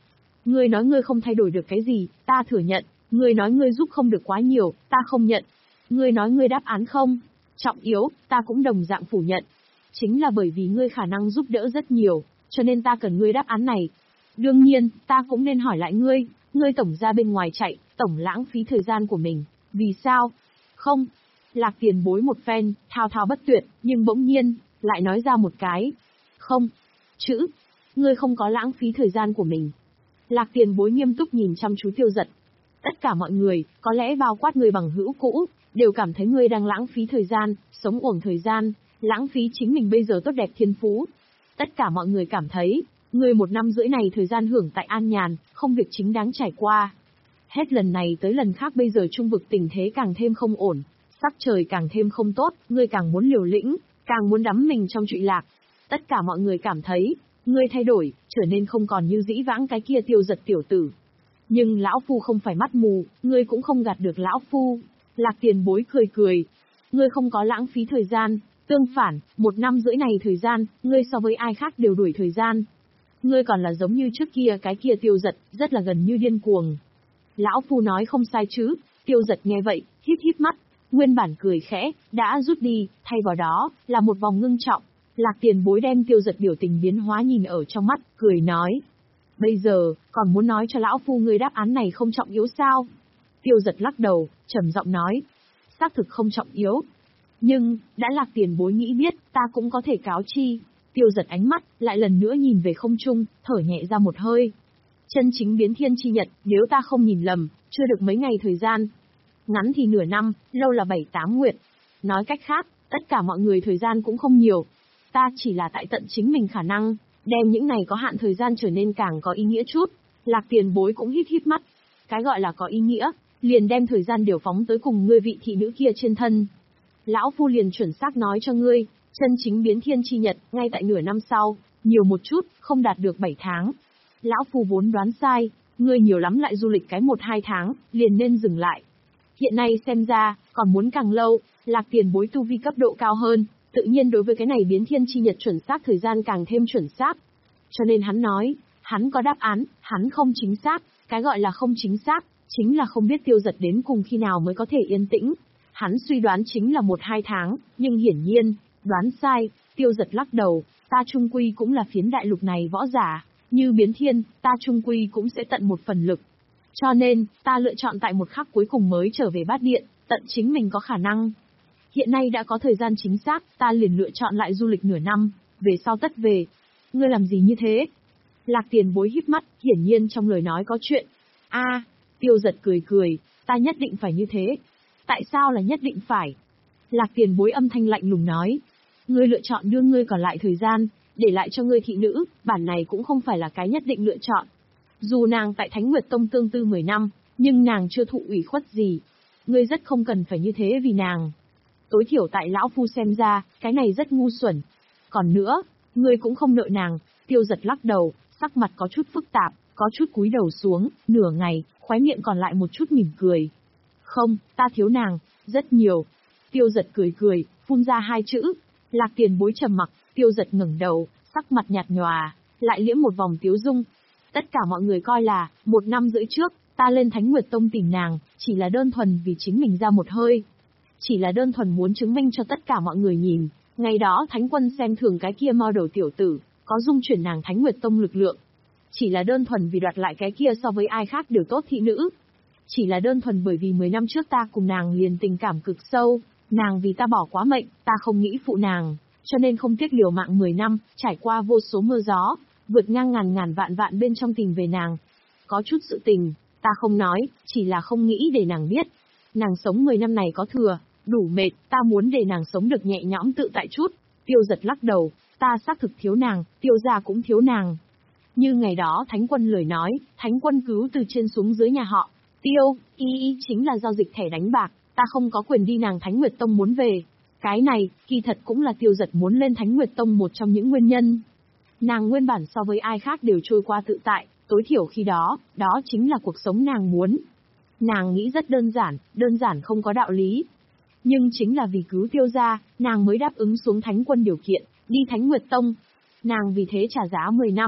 Ngươi nói ngươi không thay đổi được cái gì, ta thừa nhận. Ngươi nói ngươi giúp không được quá nhiều, ta không nhận. Ngươi nói ngươi đáp án không trọng yếu, ta cũng đồng dạng phủ nhận. Chính là bởi vì ngươi khả năng giúp đỡ rất nhiều, cho nên ta cần ngươi đáp án này. Đương nhiên, ta cũng nên hỏi lại ngươi, ngươi tổng ra bên ngoài chạy, tổng lãng phí thời gian của mình. Vì sao? Không. Lạc Tiền Bối một phen, thao thao bất tuyệt, nhưng bỗng nhiên, lại nói ra một cái. Không. Chữ. Ngươi không có lãng phí thời gian của mình. Lạc Tiền Bối nghiêm túc nhìn chăm chú Tiêu Dật. Tất cả mọi người, có lẽ bao quát người bằng hữu cũ, đều cảm thấy ngươi đang lãng phí thời gian, sống uổng thời gian, lãng phí chính mình bây giờ tốt đẹp thiên phú. Tất cả mọi người cảm thấy, ngươi một năm rưỡi này thời gian hưởng tại an nhàn, không việc chính đáng trải qua. Hết lần này tới lần khác bây giờ trung vực tình thế càng thêm không ổn, sắc trời càng thêm không tốt, ngươi càng muốn liều lĩnh, càng muốn đắm mình trong trụy lạc. Tất cả mọi người cảm thấy, ngươi thay đổi, trở nên không còn như dĩ vãng cái kia Tiêu Dật tiểu tử. Nhưng lão phu không phải mắt mù, ngươi cũng không gạt được lão phu. Lạc Tiền Bối cười cười. Ngươi không có lãng phí thời gian, tương phản, một năm rưỡi này thời gian, ngươi so với ai khác đều đuổi thời gian. Ngươi còn là giống như trước kia cái kia Tiêu Dật, rất là gần như điên cuồng. Lão phu nói không sai chứ? Tiêu Dật nghe vậy, híp híp mắt, nguyên bản cười khẽ, đã rút đi, thay vào đó, là một vòng ngưng trọng. Lạc Tiền Bối đem Tiêu Dật biểu tình biến hóa nhìn ở trong mắt, cười nói. Bây giờ, còn muốn nói cho lão phu ngươi đáp án này không trọng yếu sao? Tiêu Dật lắc đầu, trầm giọng nói. Xác thực không trọng yếu. Nhưng, đã Lạc Tiền Bối nghĩ biết, ta cũng có thể cáo chi. Tiêu Dật ánh mắt, lại lần nữa nhìn về không trung, thở nhẹ ra một hơi. Chân chính biến thiên chi nhật, nếu ta không nhìn lầm, chưa được mấy ngày thời gian. Ngắn thì nửa năm, lâu là bảy tám nguyệt. Nói cách khác, tất cả mọi người thời gian cũng không nhiều. Ta chỉ là tại tận chính mình khả năng, đem những này có hạn thời gian trở nên càng có ý nghĩa chút. Lạc Tiền Bối cũng hít hít mắt. Cái gọi là có ý nghĩa, liền đem thời gian điều phóng tới cùng ngươi vị thị nữ kia trên thân. Lão phu liền chuẩn xác nói cho ngươi, chân chính biến thiên chi nhật, ngay tại nửa năm sau, nhiều một chút, không đạt được bảy tháng. Lão phu vốn đoán sai, ngươi nhiều lắm lại du lịch cái một hai tháng, liền nên dừng lại. Hiện nay xem ra, còn muốn càng lâu, Lạc Tiền Bối tu vi cấp độ cao hơn, tự nhiên đối với cái này biến thiên chi nhật chuẩn xác thời gian càng thêm chuẩn xác. Cho nên hắn nói, hắn có đáp án, hắn không chính xác, cái gọi là không chính xác, chính là không biết Tiêu Dật đến cùng khi nào mới có thể yên tĩnh. Hắn suy đoán chính là một hai tháng, nhưng hiển nhiên, đoán sai. Tiêu Dật lắc đầu, ta trung quy cũng là phiến đại lục này võ giả, như biến thiên, ta trung quy cũng sẽ tận một phần lực. Cho nên, ta lựa chọn tại một khắc cuối cùng mới trở về bát điện, tận chính mình có khả năng. Hiện nay đã có thời gian chính xác, ta liền lựa chọn lại du lịch nửa năm, về sau tất về. Ngươi làm gì như thế? Lạc Tiền Bối híp mắt, hiển nhiên trong lời nói có chuyện. A, Tiêu Dật cười cười, ta nhất định phải như thế. Tại sao là nhất định phải? Lạc Tiền Bối âm thanh lạnh lùng nói. Ngươi lựa chọn đưa ngươi còn lại thời gian, để lại cho ngươi thị nữ, bản này cũng không phải là cái nhất định lựa chọn. Dù nàng tại Thánh Nguyệt Tông tương tư mười năm, nhưng nàng chưa thụ ủy khuất gì. Ngươi rất không cần phải như thế vì nàng. Tối thiểu tại lão phu xem ra, cái này rất ngu xuẩn. Còn nữa, ngươi cũng không nợ nàng. Tiêu Dật lắc đầu, sắc mặt có chút phức tạp, có chút cúi đầu xuống, nửa ngày, khóe miệng còn lại một chút mỉm cười. Không, ta thiếu nàng, rất nhiều. Tiêu Dật cười cười, phun ra hai chữ. Lạc Tiền Bối trầm mặc, Tiêu Dật ngẩng đầu, sắc mặt nhạt nhòa, lại liễm một vòng tiếu dung. Tất cả mọi người coi là, một năm rưỡi trước, ta lên Thánh Nguyệt Tông tìm nàng, chỉ là đơn thuần vì chính mình ra một hơi. Chỉ là đơn thuần muốn chứng minh cho tất cả mọi người nhìn, ngày đó Thánh Quân xem thường cái kia model tiểu tử, có dung chuyển nàng Thánh Nguyệt Tông lực lượng. Chỉ là đơn thuần vì đoạt lại cái kia so với ai khác đều tốt thị nữ. Chỉ là đơn thuần bởi vì mười năm trước ta cùng nàng liền tình cảm cực sâu, nàng vì ta bỏ quá mệnh, ta không nghĩ phụ nàng, cho nên không tiếc liều mạng mười năm, trải qua vô số mưa gió, vượt ngang ngàn ngàn vạn vạn bên trong tìm về nàng. Có chút sự tình, ta không nói, chỉ là không nghĩ để nàng biết. Nàng sống mười năm này có thừa, đủ mệt, ta muốn để nàng sống được nhẹ nhõm tự tại chút. Tiêu Dật lắc đầu, ta xác thực thiếu nàng, Tiêu gia cũng thiếu nàng. Như ngày đó Thánh Quân lời nói, Thánh Quân cứu từ trên xuống dưới nhà họ. Tiêu, y y chính là giao dịch thẻ đánh bạc, ta không có quyền đi nàng Thánh Nguyệt Tông muốn về. Cái này, kỳ thật cũng là Tiêu Dật muốn lên Thánh Nguyệt Tông một trong những nguyên nhân. Nàng nguyên bản so với ai khác đều trôi qua tự tại, tối thiểu khi đó, đó chính là cuộc sống nàng muốn. Nàng nghĩ rất đơn giản, đơn giản không có đạo lý. Nhưng chính là vì cứu Tiêu gia, nàng mới đáp ứng xuống Thánh Quân điều kiện, đi Thánh Nguyệt Tông. Nàng vì thế trả giá mười năm,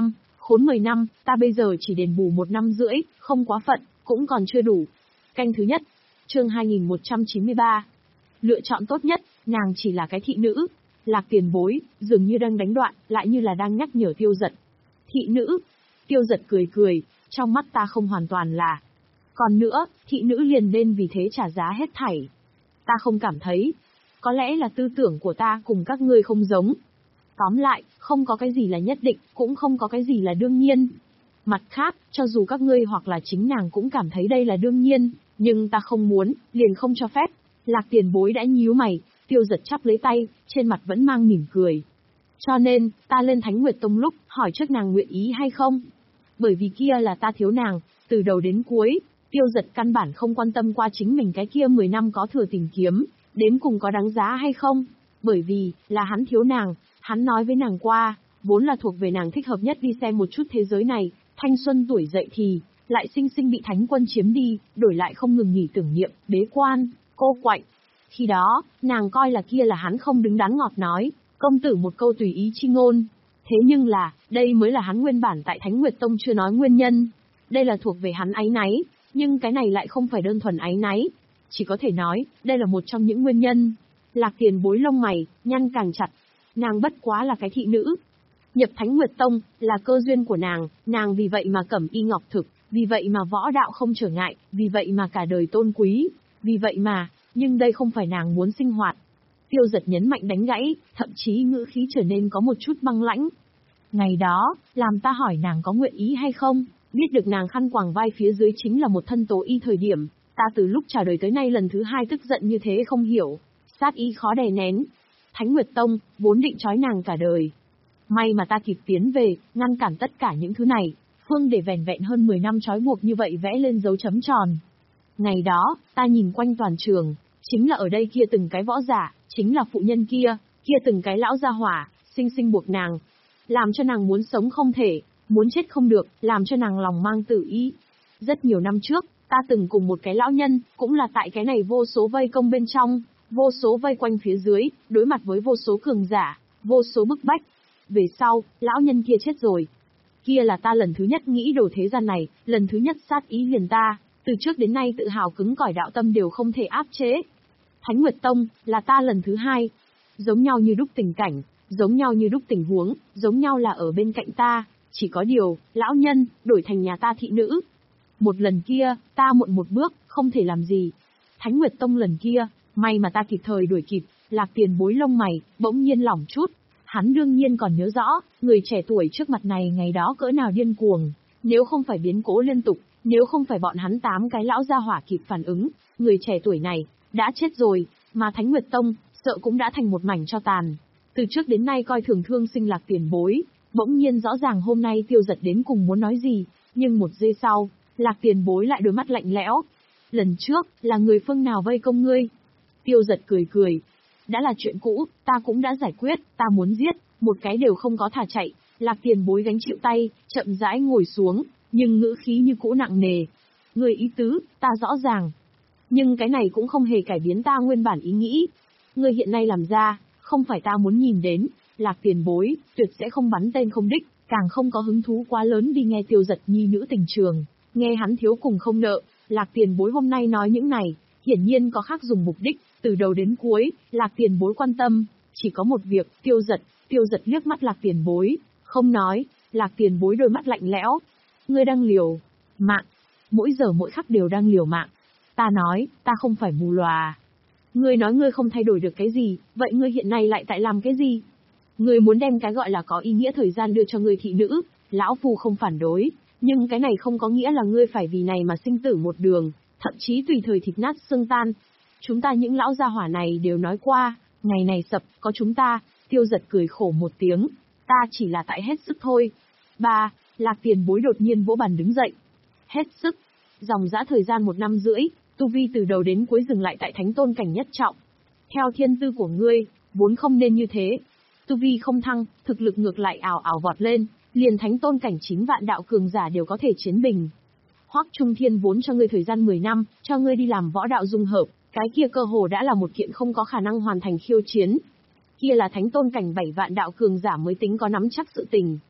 Khốn mười năm, ta bây giờ chỉ đền bù một năm rưỡi, không quá phận, cũng còn chưa đủ. Canh thứ nhất, chương hai nghìn một trăm chín mươi ba. Lựa chọn tốt nhất, nàng chỉ là cái thị nữ. Lạc Tiền Bối, dường như đang đánh đoạn, lại như là đang nhắc nhở Tiêu Dật. Thị nữ. Tiêu Dật cười cười, trong mắt ta không hoàn toàn là. Còn nữa, thị nữ liền nên vì thế trả giá hết thảy. Ta không cảm thấy. Có lẽ là tư tưởng của ta cùng các ngươi không giống. Tóm lại, không có cái gì là nhất định, cũng không có cái gì là đương nhiên. Mặt khác, cho dù các ngươi hoặc là chính nàng cũng cảm thấy đây là đương nhiên, nhưng ta không muốn, liền không cho phép. Lạc Tiền Bối đã nhíu mày, Tiêu Dật chắp lấy tay, trên mặt vẫn mang mỉm cười. Cho nên, ta lên Thánh Nguyệt Tông lúc, hỏi trước nàng nguyện ý hay không? Bởi vì kia là ta thiếu nàng, từ đầu đến cuối, Tiêu Dật căn bản không quan tâm qua chính mình cái kia mười năm có thừa tìm kiếm, đến cùng có đáng giá hay không. Bởi vì, là hắn thiếu nàng, hắn nói với nàng qua, vốn là thuộc về nàng thích hợp nhất đi xem một chút thế giới này, thanh xuân tuổi dậy thì, lại sinh sinh bị thánh quân chiếm đi, đổi lại không ngừng nghỉ tưởng niệm, bế quan, cô quạnh. Khi đó, nàng coi là kia là hắn không đứng đắn ngọt nói, công tử một câu tùy ý chi ngôn. Thế nhưng là, đây mới là hắn nguyên bản tại Thánh Nguyệt Tông chưa nói nguyên nhân. Đây là thuộc về hắn áy náy, nhưng cái này lại không phải đơn thuần áy náy. Chỉ có thể nói, đây là một trong những nguyên nhân. Lạc Tiền Bối lông mày, nhăn càng chặt. Nàng bất quá là cái thị nữ. Nhập Thánh Nguyệt Tông, là cơ duyên của nàng, nàng vì vậy mà cẩm y ngọc thực, vì vậy mà võ đạo không trở ngại, vì vậy mà cả đời tôn quý, vì vậy mà, nhưng đây không phải nàng muốn sinh hoạt. Tiêu Dật nhấn mạnh đánh gãy, thậm chí ngữ khí trở nên có một chút băng lãnh. Ngày đó, làm ta hỏi nàng có nguyện ý hay không, biết được nàng khăn quàng vai phía dưới chính là một thân tố y thời điểm, ta từ lúc chào đời tới nay lần thứ hai tức giận như thế không hiểu, sát ý khó đè nén. Thánh Nguyệt Tông, vốn định trói nàng cả đời. May mà ta kịp tiến về, ngăn cản tất cả những thứ này, phương để vẻn vẹn hơn mười năm trói buộc như vậy vẽ lên dấu chấm tròn. Ngày đó, ta nhìn quanh toàn trường, chính là ở đây kia từng cái võ giả, chính là phụ nhân kia, kia từng cái lão gia hỏa, sinh sinh buộc nàng. Làm cho nàng muốn sống không thể, muốn chết không được, làm cho nàng lòng mang tử ý. Rất nhiều năm trước, ta từng cùng một cái lão nhân, cũng là tại cái này vô số vây công bên trong, vô số vây quanh phía dưới, đối mặt với vô số cường giả, vô số bức bách. Về sau, lão nhân kia chết rồi. Kia là ta lần thứ nhất nghĩ đồ thế gian này, lần thứ nhất sát ý liền ta, từ trước đến nay tự hào cứng cỏi đạo tâm đều không thể áp chế. Thánh Nguyệt Tông, là ta lần thứ hai. Giống nhau như đúc tình cảnh, giống nhau như đúc tình huống, giống nhau là ở bên cạnh ta, chỉ có điều, lão nhân, đổi thành nhà ta thị nữ. Một lần kia, ta muộn một bước, không thể làm gì. Thánh Nguyệt Tông lần kia, may mà ta kịp thời đuổi kịp, Lạc Tiền Bối lông mày, bỗng nhiên lỏng chút. Hắn đương nhiên còn nhớ rõ, người trẻ tuổi trước mặt này ngày đó cỡ nào điên cuồng. Nếu không phải biến cố liên tục, nếu không phải bọn hắn tám cái lão gia hỏa kịp phản ứng, người trẻ tuổi này, đã chết rồi, mà Thánh Nguyệt Tông, sợ cũng đã thành một mảnh cho tàn. Từ trước đến nay coi thường thương sinh Lạc Tiền Bối, bỗng nhiên rõ ràng hôm nay Tiêu Dật đến cùng muốn nói gì, nhưng một giây sau, Lạc Tiền Bối lại đôi mắt lạnh lẽo. Lần trước, là người phương nào vây công ngươi? Tiêu Dật cười cười. Đã là chuyện cũ, ta cũng đã giải quyết, ta muốn giết, một cái đều không có thả chạy. Lạc Tiền Bối gánh chịu tay, chậm rãi ngồi xuống, nhưng ngữ khí như cũ nặng nề. Người ý tứ, ta rõ ràng. Nhưng cái này cũng không hề cải biến ta nguyên bản ý nghĩ. Người hiện nay làm ra, không phải ta muốn nhìn đến, Lạc Tiền Bối, tuyệt sẽ không bắn tên không đích, càng không có hứng thú quá lớn đi nghe Tiêu Dật nhi nữ tình trường, nghe hắn thiếu cùng không nợ. Lạc Tiền Bối hôm nay nói những này, hiển nhiên có khác dùng mục đích, từ đầu đến cuối, Lạc Tiền Bối quan tâm, chỉ có một việc, Tiêu Dật. Tiêu Dật liếc mắt Lạc Tiền Bối, không nói. Lạc Tiền Bối đôi mắt lạnh lẽo. Ngươi đang liều mạng, mỗi giờ mỗi khắc đều đang liều mạng. Ta nói, ta không phải mù lòa. Ngươi nói ngươi không thay đổi được cái gì, vậy ngươi hiện nay lại tại làm cái gì? Ngươi muốn đem cái gọi là có ý nghĩa thời gian đưa cho ngươi thị nữ, lão phu không phản đối, nhưng cái này không có nghĩa là ngươi phải vì này mà sinh tử một đường, thậm chí tùy thời thịt nát xương tan. Chúng ta những lão gia hỏa này đều nói qua, ngày này sập, có chúng ta. Tiêu Dật cười khổ một tiếng, ta chỉ là tại hết sức thôi. Ba, Lạc Tiền Bối đột nhiên vỗ bàn đứng dậy. Hết sức, dòng dã thời gian một năm rưỡi, tu vi từ đầu đến cuối dừng lại tại thánh tôn cảnh nhất trọng. Theo thiên tư của ngươi, vốn không nên như thế. Tu vi không thăng, thực lực ngược lại ảo ảo vọt lên, liền thánh tôn cảnh chín vạn đạo cường giả đều có thể chiến bình. Hoắc Trung Thiên vốn cho ngươi thời gian mười năm, cho ngươi đi làm võ đạo dung hợp, cái kia cơ hồ đã là một kiện không có khả năng hoàn thành khiêu chiến. Kia là thánh tôn cảnh bảy vạn đạo cường giả mới tính có nắm chắc sự tình.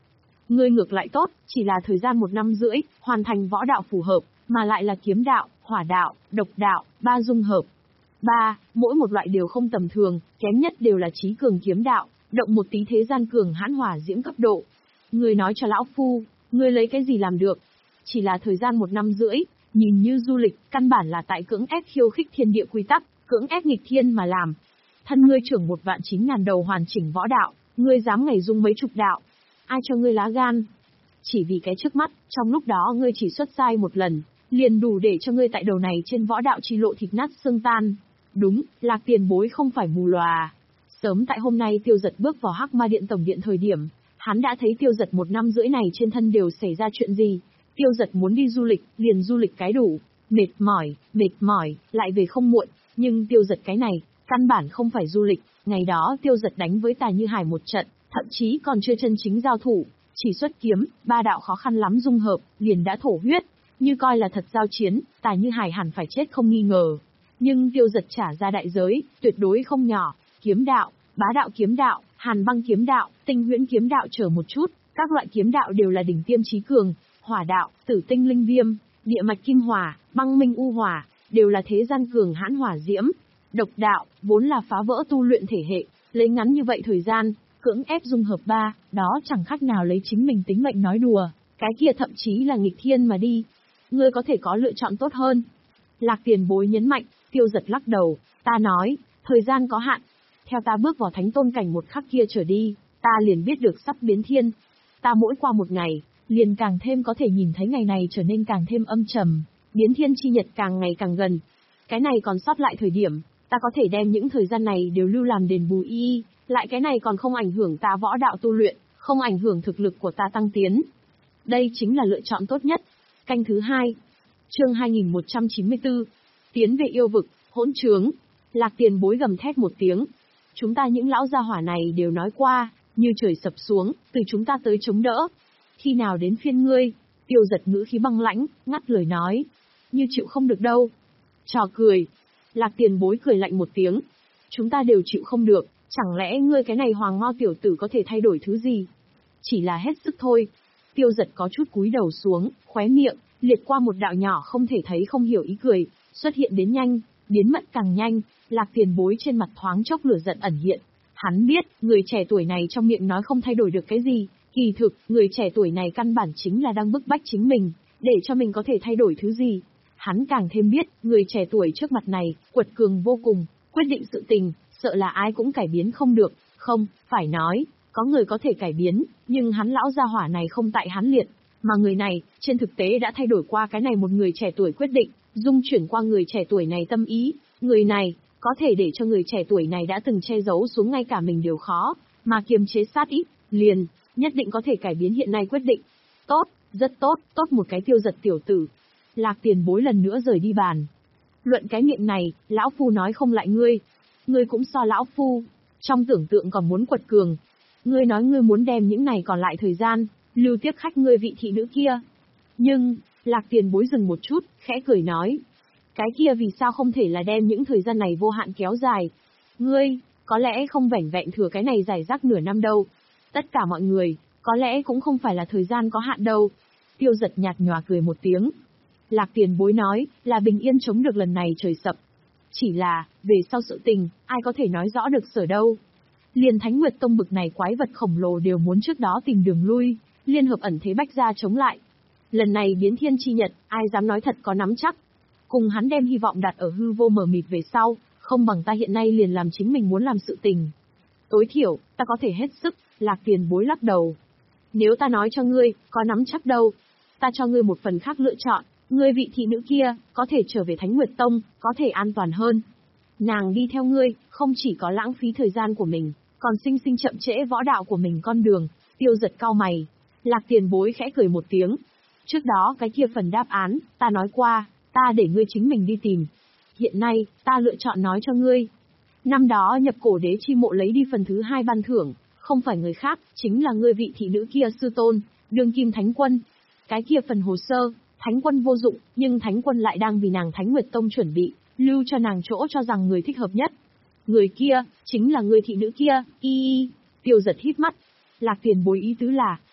Ngươi ngược lại tốt, chỉ là thời gian một năm rưỡi, hoàn thành võ đạo phù hợp, mà lại là kiếm đạo, hỏa đạo, độc đạo, ba dung hợp. Ba, mỗi một loại đều không tầm thường, kém nhất đều là trí cường kiếm đạo, động một tí thế gian cường hãn hỏa diễm cấp độ. Ngươi nói cho lão phu, ngươi lấy cái gì làm được? Chỉ là thời gian một năm rưỡi, nhìn như du lịch, căn bản là tại cưỡng ép khiêu khích thiên địa quy tắc, cưỡng ép nghịch thiên mà làm. Thân ngươi trưởng một vạn chín ngàn đầu hoàn chỉnh võ đạo, ngươi dám ngày dung mấy chục đạo. Ai cho ngươi lá gan? Chỉ vì cái trước mắt, trong lúc đó ngươi chỉ xuất sai một lần, liền đủ để cho ngươi tại đầu này trên võ đạo chi lộ thịt nát xương tan. Đúng, Lạc Tiền Bối không phải mù lòa. Sớm tại hôm nay Tiêu Dật bước vào Hắc Ma Điện tổng điện thời điểm, hắn đã thấy Tiêu Dật một năm rưỡi này trên thân đều xảy ra chuyện gì. Tiêu Dật muốn đi du lịch, liền du lịch cái đủ, mệt mỏi, mệt mỏi, lại về không muộn, nhưng Tiêu Dật cái này, căn bản không phải du lịch, ngày đó Tiêu Dật đánh với Tà Như Hải một trận, thậm chí còn chưa chân chính giao thủ, chỉ xuất kiếm, ba đạo khó khăn lắm dung hợp, liền đã thổ huyết, như coi là thật giao chiến, Tà Như Hải hẳn phải chết không nghi ngờ. Nhưng Tiêu Dật trả ra đại giới, tuyệt đối không nhỏ, kiếm đạo, bá đạo kiếm đạo, hàn băng kiếm đạo, tinh huyễn kiếm đạo chờ một chút, các loại kiếm đạo đều là đỉnh tiêm chí cường, hỏa đạo, tử tinh linh viêm, địa mạch kim hỏa, băng minh u hỏa, đều là thế gian cường hãn hỏa diễm. Độc đạo, vốn là phá vỡ tu luyện thể hệ, lấy ngắn như vậy thời gian, cưỡng ép dung hợp ba, đó chẳng khác nào lấy chính mình tính mệnh nói đùa, cái kia thậm chí là nghịch thiên mà đi. Ngươi có thể có lựa chọn tốt hơn. Lạc Tiền Bối nhấn mạnh, Tiêu Dật lắc đầu, ta nói, thời gian có hạn. Theo ta bước vào thánh tôn cảnh một khắc kia trở đi, ta liền biết được sắp biến thiên. Ta mỗi qua một ngày, liền càng thêm có thể nhìn thấy ngày này trở nên càng thêm âm trầm, biến thiên chi nhật càng ngày càng gần. Cái này còn sót lại thời điểm, ta có thể đem những thời gian này đều lưu làm đền bù y, lại cái này còn không ảnh hưởng ta võ đạo tu luyện, không ảnh hưởng thực lực của ta tăng tiến. Đây chính là lựa chọn tốt nhất. Canh thứ hai, chương hai nghìn một trăm chín mươi tư, tiến về yêu vực, hỗn trướng. Lạc Tiền Bối gầm thét một tiếng. Chúng ta những lão gia hỏa này đều nói qua, như trời sập xuống, từ chúng ta tới chống đỡ. Khi nào đến phiên ngươi? Tiêu Dật ngữ khí băng lãnh, ngắt lời nói. Như chịu không được đâu. Trò cười. Lạc Tiền Bối cười lạnh một tiếng. Chúng ta đều chịu không được, chẳng lẽ ngươi cái này hoàng mao tiểu tử có thể thay đổi thứ gì? Chỉ là hết sức thôi. Tiêu Dật có chút cúi đầu xuống, khóe miệng, liệt qua một đạo nhỏ không thể thấy không hiểu ý cười, xuất hiện đến nhanh, biến mất càng nhanh. Lạc Tiền Bối trên mặt thoáng chốc lửa giận ẩn hiện. Hắn biết, người trẻ tuổi này trong miệng nói không thay đổi được cái gì, kỳ thực, người trẻ tuổi này căn bản chính là đang bức bách chính mình, để cho mình có thể thay đổi thứ gì. Hắn càng thêm biết, người trẻ tuổi trước mặt này, quật cường vô cùng, quyết định sự tình, sợ là ai cũng cải biến không được, không, phải nói, có người có thể cải biến, nhưng hắn lão gia hỏa này không tại hắn liệt, mà người này, trên thực tế đã thay đổi qua cái này một người trẻ tuổi quyết định, dung chuyển qua người trẻ tuổi này tâm ý, người này, có thể để cho người trẻ tuổi này đã từng che giấu xuống ngay cả mình đều khó, mà kiềm chế sát ít, liền, nhất định có thể cải biến hiện nay quyết định. Tốt, rất tốt, tốt một cái Tiêu Dật tiểu tử. Lạc Tiền Bối lần nữa rời đi bàn. Luận cái miệng này, lão phu nói không lại ngươi. Ngươi cũng so lão phu, trong tưởng tượng còn muốn quật cường. Ngươi nói ngươi muốn đem những này còn lại thời gian, lưu tiếp khách ngươi vị thị nữ kia. Nhưng, Lạc Tiền Bối dừng một chút, khẽ cười nói. Cái kia vì sao không thể là đem những thời gian này vô hạn kéo dài? Ngươi, có lẽ không vẻn vẹn thừa cái này giải rác nửa năm đâu. Tất cả mọi người, có lẽ cũng không phải là thời gian có hạn đâu. Tiêu Dật nhạt nhòa cười một tiếng. Lạc Tiền Bối nói, là bình yên chống được lần này trời sập. Chỉ là, về sau sự tình, ai có thể nói rõ được sở đâu. Liền Thánh Nguyệt Tông bực này quái vật khổng lồ đều muốn trước đó tìm đường lui, liên hợp ẩn thế bách gia chống lại. Lần này biến thiên chi nhật, ai dám nói thật có nắm chắc. Cùng hắn đem hy vọng đặt ở hư vô mờ mịt về sau, không bằng ta hiện nay liền làm chính mình muốn làm sự tình. Tối thiểu, ta có thể hết sức, Lạc Tiền Bối lắc đầu. Nếu ta nói cho ngươi, có nắm chắc đâu. Ta cho ngươi một phần khác lựa chọn, ngươi vị thị nữ kia, có thể trở về Thánh Nguyệt Tông, có thể an toàn hơn. Nàng đi theo ngươi, không chỉ có lãng phí thời gian của mình, còn sinh sinh chậm trễ võ đạo của mình con đường. Tiêu Dật cau mày. Lạc Tiền Bối khẽ cười một tiếng. Trước đó cái kia phần đáp án, ta nói qua, ta để ngươi chính mình đi tìm. Hiện nay, ta lựa chọn nói cho ngươi. Năm đó nhập cổ đế chi mộ lấy đi phần thứ hai ban thưởng, không phải người khác, chính là ngươi vị thị nữ kia sư tôn, đương kim thánh quân. Cái kia phần hồ sơ, thánh quân vô dụng, nhưng thánh quân lại đang vì nàng Thánh Nguyệt Tông chuẩn bị, lưu cho nàng chỗ cho rằng người thích hợp nhất. Người kia, chính là người thị nữ kia, y y. Tiêu Dật hít mắt. Lạc Tiền Bối ý tứ là,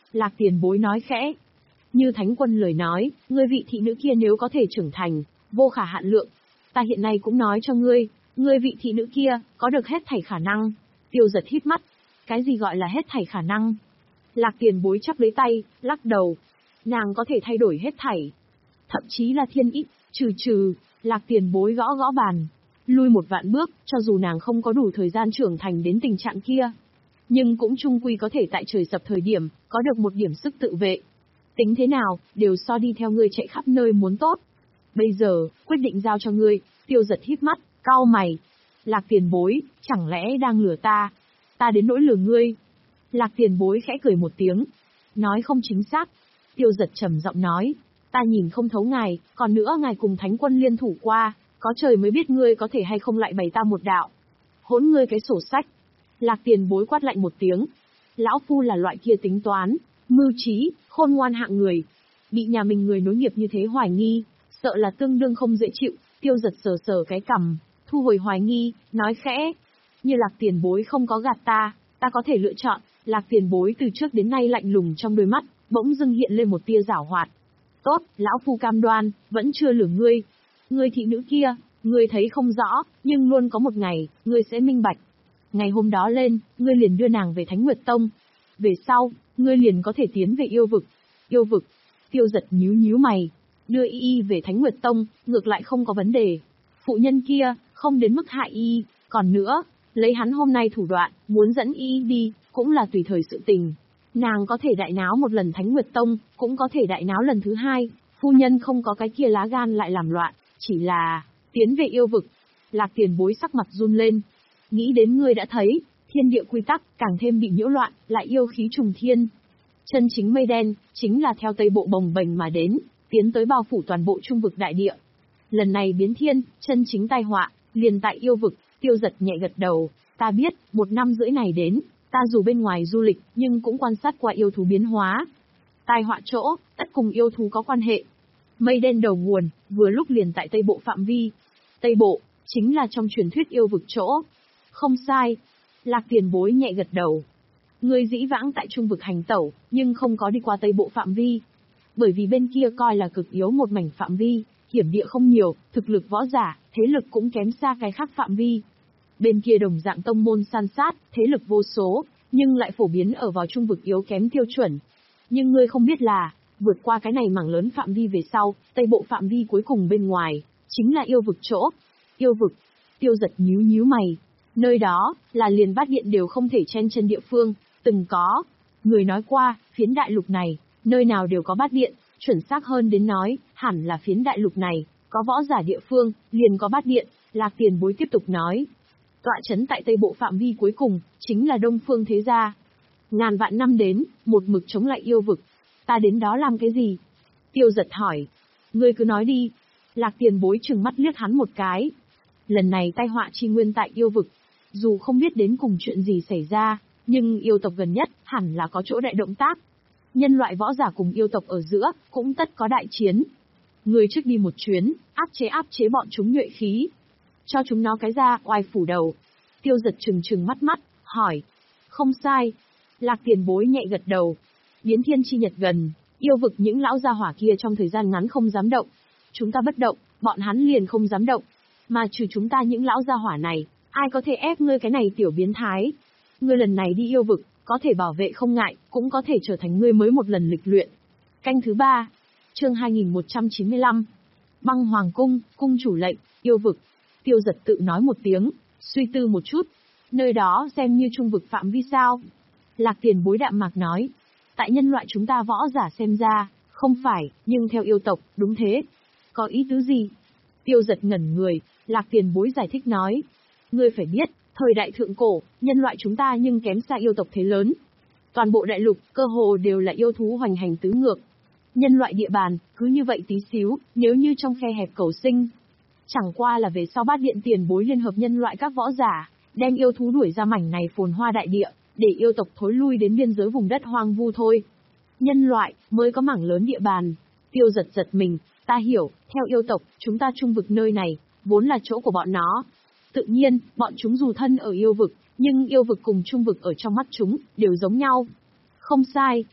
Lạc Tiền Bối nói khẽ. Như Thánh Quân lời nói, ngươi vị thị nữ kia nếu có thể trưởng thành, vô khả hạn lượng. Ta hiện nay cũng nói cho ngươi, ngươi vị thị nữ kia, có được hết thảy khả năng. Tiêu Giật hít mắt. Cái gì gọi là hết thảy khả năng? Lạc Tiền Bối chắp lấy tay, lắc đầu. Nàng có thể thay đổi hết thảy. Thậm chí là thiên ý, trừ trừ, Lạc Tiền Bối gõ gõ bàn. Lui một vạn bước, cho dù nàng không có đủ thời gian trưởng thành đến tình trạng kia. Nhưng cũng chung quy có thể tại trời sập thời điểm, có được một điểm sức tự vệ. Tính thế nào, đều so đi theo ngươi chạy khắp nơi muốn tốt. Bây giờ, quyết định giao cho ngươi. Tiêu Giật híp mắt, cau mày. Lạc Tiền Bối, chẳng lẽ đang lừa ta? Ta đến nỗi lừa ngươi. Lạc Tiền Bối khẽ cười một tiếng. Nói không chính xác. Tiêu Giật trầm giọng nói. Ta nhìn không thấu ngài, còn nữa ngài cùng Thánh Quân liên thủ qua, có trời mới biết ngươi có thể hay không lại bày ta một đạo. Hỗn ngươi cái sổ sách. Lạc Tiền Bối quát lạnh một tiếng. Lão Phu là loại kia tính toán, mưu trí, khôn ngoan hạng người. Bị nhà mình người nối nghiệp như thế hoài nghi, sợ là tương đương không dễ chịu. Tiêu Giật sờ sờ cái cằm, thu hồi hoài nghi, nói khẽ. Như Lạc Tiền Bối không có gạt ta, ta có thể lựa chọn. Lạc Tiền Bối từ trước đến nay lạnh lùng trong đôi mắt, bỗng dưng hiện lên một tia giảo hoạt. Tốt, lão Phu cam đoan, vẫn chưa lừa ngươi. Ngươi thị nữ kia, ngươi thấy không rõ, nhưng luôn có một ngày, ngươi sẽ minh bạch. Ngày hôm đó lên, ngươi liền đưa nàng về Thánh Nguyệt Tông. Về sau, ngươi liền có thể tiến về yêu vực. Yêu vực. Tiêu Giật nhíu nhíu mày. Đưa y y về Thánh Nguyệt Tông, ngược lại không có vấn đề. Phụ nhân kia, không đến mức hại y. Còn nữa, lấy hắn hôm nay thủ đoạn, muốn dẫn y đi, cũng là tùy thời sự tình. Nàng có thể đại náo một lần Thánh Nguyệt Tông, cũng có thể đại náo lần thứ hai. Phu nhân không có cái kia lá gan lại làm loạn, chỉ là tiến về yêu vực. Lạc Tiền Bối sắc mặt run lên. Nghĩ đến ngươi đã thấy, thiên địa quy tắc càng thêm bị nhiễu loạn, lại yêu khí trùng thiên. Chân chính mây đen, chính là theo Tây Bộ bồng bềnh mà đến, tiến tới bao phủ toàn bộ trung vực đại địa. Lần này biến thiên, chân chính tai họa, liền tại yêu vực. Tiêu Giật nhẹ gật đầu. Ta biết, một năm rưỡi này đến, ta dù bên ngoài du lịch, nhưng cũng quan sát qua yêu thú biến hóa. Tai họa chỗ, tất cùng yêu thú có quan hệ. Mây đen đầu nguồn, vừa lúc liền tại Tây Bộ phạm vi. Tây Bộ, chính là trong truyền thuyết yêu vực chỗ. Không sai. Lạc Tiền Bối nhẹ gật đầu. Ngươi dĩ vãng tại trung vực hành tẩu, nhưng không có đi qua Tây Bộ phạm vi. Bởi vì bên kia coi là cực yếu một mảnh phạm vi, hiểm địa không nhiều, thực lực võ giả, thế lực cũng kém xa cái khác phạm vi. Bên kia đồng dạng tông môn san sát, thế lực vô số, nhưng lại phổ biến ở vào trung vực yếu kém tiêu chuẩn. Nhưng ngươi không biết là, vượt qua cái này mảng lớn phạm vi về sau, Tây Bộ phạm vi cuối cùng bên ngoài, chính là yêu vực chỗ. Yêu vực. Tiêu Giật nhíu nhíu mày. Nơi đó, là liền bát điện đều không thể chen chân địa phương, từng có. Người nói qua, phiến đại lục này, nơi nào đều có bát điện, chuẩn xác hơn đến nói, hẳn là phiến đại lục này, có võ giả địa phương, liền có bát điện. Lạc Tiền Bối tiếp tục nói. Tọa chấn tại Tây Bộ phạm vi cuối cùng, chính là Đông Phương Thế Gia. Ngàn vạn năm đến, một mực chống lại yêu vực. Ta đến đó làm cái gì? Tiêu Giật hỏi. Ngươi cứ nói đi. Lạc Tiền Bối trừng mắt liếc hắn một cái. Lần này tai họa chi nguyên tại yêu vực. Dù không biết đến cùng chuyện gì xảy ra, nhưng yêu tộc gần nhất, hẳn là có chỗ đại động tác. Nhân loại võ giả cùng yêu tộc ở giữa, cũng tất có đại chiến. Người trước đi một chuyến, áp chế áp chế bọn chúng nhuệ khí. Cho chúng nó cái ra, oai phủ đầu. Tiêu Giật trừng trừng mắt mắt, hỏi. Không sai. Lạc Tiền Bối nhẹ gật đầu. Biến thiên chi nhật gần, yêu vực những lão gia hỏa kia trong thời gian ngắn không dám động. Chúng ta bất động, bọn hắn liền không dám động. Mà trừ chúng ta những lão gia hỏa này, ai có thể ép ngươi cái này tiểu biến thái. Ngươi lần này đi yêu vực, có thể bảo vệ không ngại, cũng có thể trở thành ngươi mới một lần lịch luyện. Canh thứ ba. Chương hai nghìn một trăm chín mươi lăm. Băng Hoàng Cung, cung chủ lệnh, yêu vực. Tiêu Giật tự nói một tiếng, suy tư một chút. Nơi đó xem như trung vực phạm vi sao? Lạc Tiền Bối đạm mạc nói. Tại nhân loại chúng ta võ giả xem ra, không phải, nhưng theo yêu tộc, đúng thế. Có ý tứ gì? Tiêu Giật ngẩn người, Lạc Tiền Bối giải thích nói. Ngươi phải biết, thời đại thượng cổ, nhân loại chúng ta nhưng kém xa yêu tộc thế lớn. Toàn bộ đại lục, cơ hồ đều là yêu thú hoành hành tứ ngược. Nhân loại địa bàn, cứ như vậy tí xíu, nếu như trong khe hẹp cầu sinh. Chẳng qua là về sau bát điện tiền bối liên hợp nhân loại các võ giả, đem yêu thú đuổi ra mảnh này phồn hoa đại địa, để yêu tộc thối lui đến biên giới vùng đất hoang vu thôi. Nhân loại, mới có mảng lớn địa bàn. Tiêu Giật giật mình, ta hiểu, theo yêu tộc, chúng ta trung vực nơi này, vốn là chỗ của bọn nó. Tự nhiên, bọn chúng dù thân ở yêu vực, nhưng yêu vực cùng trung vực ở trong mắt chúng, đều giống nhau. Không sai.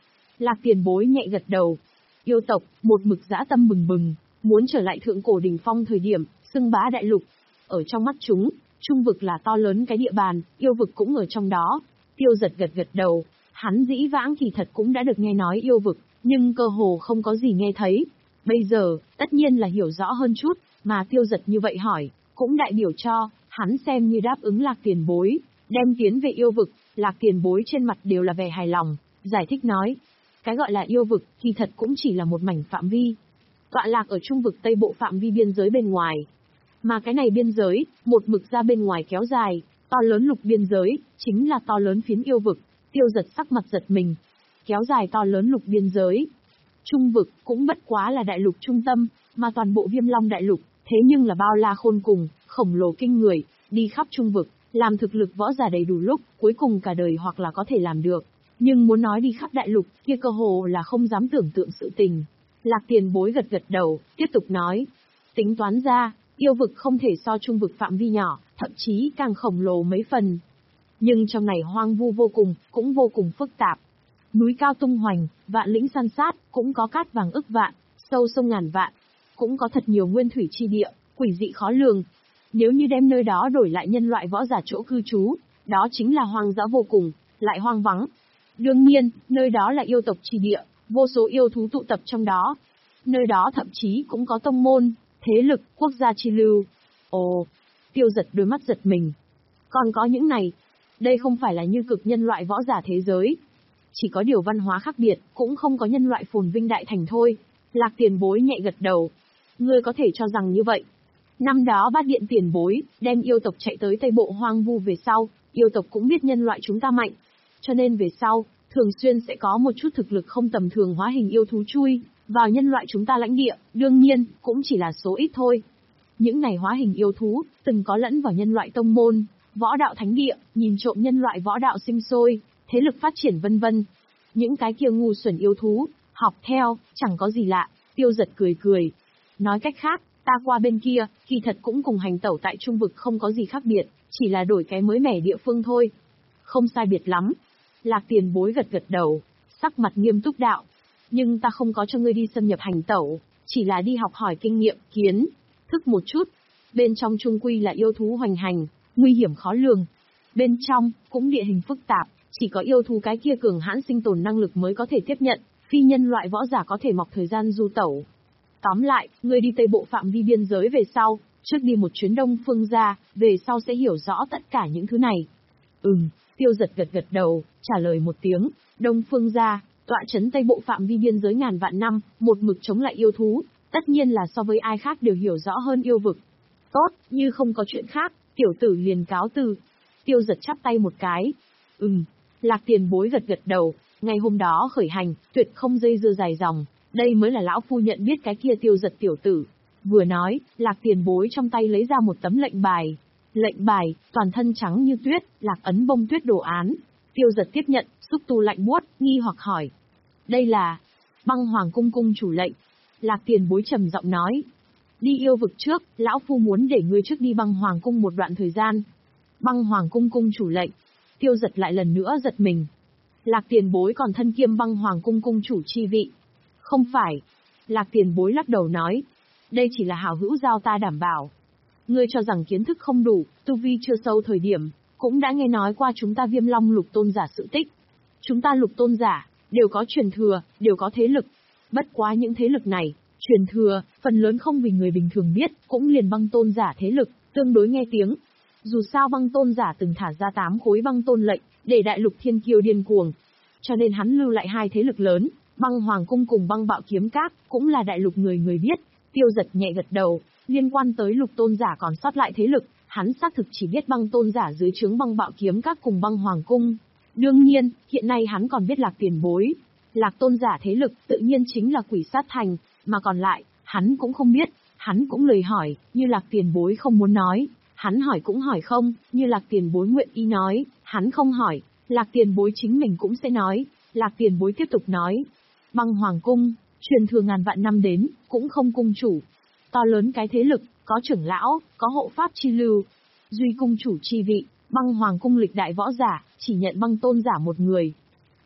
Lạc Tiền Bối nhẹ gật đầu. Yêu tộc, một mực dã tâm bừng bừng, muốn trở lại thượng cổ đỉnh phong thời điểm, xưng bá đại lục. Ở trong mắt chúng, trung vực là to lớn cái địa bàn, yêu vực cũng ở trong đó. Tiêu Giật gật gật đầu, hắn dĩ vãng thì thật cũng đã được nghe nói yêu vực, nhưng cơ hồ không có gì nghe thấy. Bây giờ, tất nhiên là hiểu rõ hơn chút, mà Tiêu Giật như vậy hỏi, cũng đại biểu cho, hắn xem như đáp ứng Lạc Tiền Bối, đem tiến về yêu vực. Lạc Tiền Bối trên mặt đều là vẻ hài lòng, giải thích nói, cái gọi là yêu vực, thì thật cũng chỉ là một mảnh phạm vi. Tọa lạc ở trung vực Tây Bộ phạm vi biên giới bên ngoài. Mà cái này biên giới, một mực ra bên ngoài kéo dài, to lớn lục biên giới, chính là to lớn phiến yêu vực. Tiêu Giật sắc mặt giật mình. Kéo dài to lớn lục biên giới. Trung vực, cũng bất quá là đại lục trung tâm, mà toàn bộ Viêm Long đại lục, thế nhưng là bao la khôn cùng, khổng lồ kinh người, đi khắp trung vực, làm thực lực võ giả đầy đủ lúc, cuối cùng cả đời hoặc là có thể làm được. Nhưng muốn nói đi khắp đại lục, kia cơ hồ là không dám tưởng tượng sự tình. Lạc Tiền Bối gật gật đầu, tiếp tục nói. Tính toán ra, yêu vực không thể so trung vực phạm vi nhỏ, thậm chí càng khổng lồ mấy phần. Nhưng trong này hoang vu vô cùng, cũng vô cùng phức tạp. Núi cao tung hoành, vạn lĩnh san sát, cũng có cát vàng ức vạn, sâu sông ngàn vạn. Cũng có thật nhiều nguyên thủy chi địa, quỷ dị khó lường. Nếu như đem nơi đó đổi lại nhân loại võ giả chỗ cư trú, đó chính là hoang dã vô cùng, lại hoang vắng. Đương nhiên, nơi đó là yêu tộc chi địa, vô số yêu thú tụ tập trong đó. Nơi đó thậm chí cũng có tông môn, thế lực, quốc gia chi lưu. Ồ, Tiêu Giật đôi mắt giật mình. Còn có những này, đây không phải là như cực nhân loại võ giả thế giới. Chỉ có điều văn hóa khác biệt, cũng không có nhân loại phồn vinh đại thành thôi. Lạc Tiền Bối nhẹ gật đầu. Ngươi có thể cho rằng như vậy. Năm đó Bát Điện Tiền Bối, đem yêu tộc chạy tới Tây Bộ hoang vu về sau, yêu tộc cũng biết nhân loại chúng ta mạnh. Cho nên về sau, thường xuyên sẽ có một chút thực lực không tầm thường hóa hình yêu thú chui vào nhân loại chúng ta lãnh địa, đương nhiên, cũng chỉ là số ít thôi. Những này hóa hình yêu thú, từng có lẫn vào nhân loại tông môn, võ đạo thánh địa, nhìn trộm nhân loại võ đạo sinh sôi, thế lực phát triển vân vân. Những cái kia ngu xuẩn yêu thú, học theo, chẳng có gì lạ. Tiêu Giật cười cười. Nói cách khác, ta qua bên kia, kỳ thật cũng cùng hành tẩu tại trung vực không có gì khác biệt, chỉ là đổi cái mới mẻ địa phương thôi. Không sai biệt lắm. Lạc Tiền Bối gật gật đầu, sắc mặt nghiêm túc đạo. Nhưng ta không có cho ngươi đi xâm nhập hành tẩu, chỉ là đi học hỏi kinh nghiệm, kiến thức một chút. Bên trong trung quy là yêu thú hoành hành, nguy hiểm khó lường. Bên trong, cũng địa hình phức tạp, chỉ có yêu thú cái kia cường hãn sinh tồn năng lực mới có thể tiếp nhận, phi nhân loại võ giả có thể mọc thời gian du tẩu. Tóm lại, ngươi đi Tây Bộ phạm vi biên giới về sau, trước đi một chuyến Đông Phương gia, về sau sẽ hiểu rõ tất cả những thứ này. Ừm, Tiêu Giật gật gật đầu, trả lời một tiếng. Đông Phương gia, tọa trấn Tây Bộ phạm vi biên giới ngàn vạn năm, một mực chống lại yêu thú, tất nhiên là so với ai khác đều hiểu rõ hơn yêu vực. Tốt, như không có chuyện khác, tiểu tử liền cáo từ. Tiêu Giật chắp tay một cái. Ừm, Lạc Tiền Bối gật gật đầu, ngày hôm đó khởi hành, tuyệt không dây dưa dài dòng, đây mới là lão phu nhận biết cái kia Tiêu Giật tiểu tử. Vừa nói, Lạc Tiền Bối trong tay lấy ra một tấm lệnh bài. Lệnh bài, toàn thân trắng như tuyết, lạc ấn bông tuyết đồ án. Tiêu Giật tiếp nhận, xúc tu lạnh buốt, nghi hoặc hỏi. Đây là Băng Hoàng cung cung chủ lệnh. Lạc Tiền Bối trầm giọng nói. Đi yêu vực trước, lão phu muốn để ngươi trước đi Băng Hoàng cung một đoạn thời gian. Băng Hoàng cung cung chủ lệnh. Tiêu Giật lại lần nữa giật mình. Lạc Tiền Bối còn thân kiêm Băng Hoàng cung cung chủ chi vị. Không phải. Lạc Tiền Bối lắc đầu nói. Đây chỉ là hảo hữu giao ta đảm bảo. Ngươi cho rằng kiến thức không đủ, tu vi chưa sâu thời điểm, cũng đã nghe nói qua chúng ta Viêm Long lục tôn giả sự tích. Chúng ta lục tôn giả, đều có truyền thừa, đều có thế lực. Bất quá những thế lực này, truyền thừa, phần lớn không vì người bình thường biết, cũng liền băng tôn giả thế lực, tương đối nghe tiếng. Dù sao băng tôn giả từng thả ra tám khối băng tôn lệnh, để đại lục thiên kiêu điên cuồng. Cho nên hắn lưu lại hai thế lực lớn, Băng Hoàng cung cùng Băng Bạo kiếm các, cũng là đại lục người người biết. Tiêu Giật nhẹ gật đầu, liên quan tới lục tôn giả còn sót lại thế lực, hắn xác thực chỉ biết băng tôn giả dưới trướng Băng Bạo kiếm các cùng Băng Hoàng cung. Đương nhiên, hiện nay hắn còn biết Lạc Tiền Bối. Lạc tôn giả thế lực tự nhiên chính là Quỷ Sát Thành, mà còn lại, hắn cũng không biết, hắn cũng lời hỏi, như Lạc Tiền Bối không muốn nói, hắn hỏi cũng hỏi không, như Lạc Tiền Bối nguyện ý nói, hắn không hỏi, Lạc Tiền Bối chính mình cũng sẽ nói. Lạc Tiền Bối tiếp tục nói, Băng Hoàng cung, truyền thừa ngàn vạn năm đến, cũng không cung chủ. To lớn cái thế lực, có trưởng lão, có hộ pháp chi lưu. Duy cung chủ chi vị, Băng Hoàng cung lịch đại võ giả, chỉ nhận băng tôn giả một người.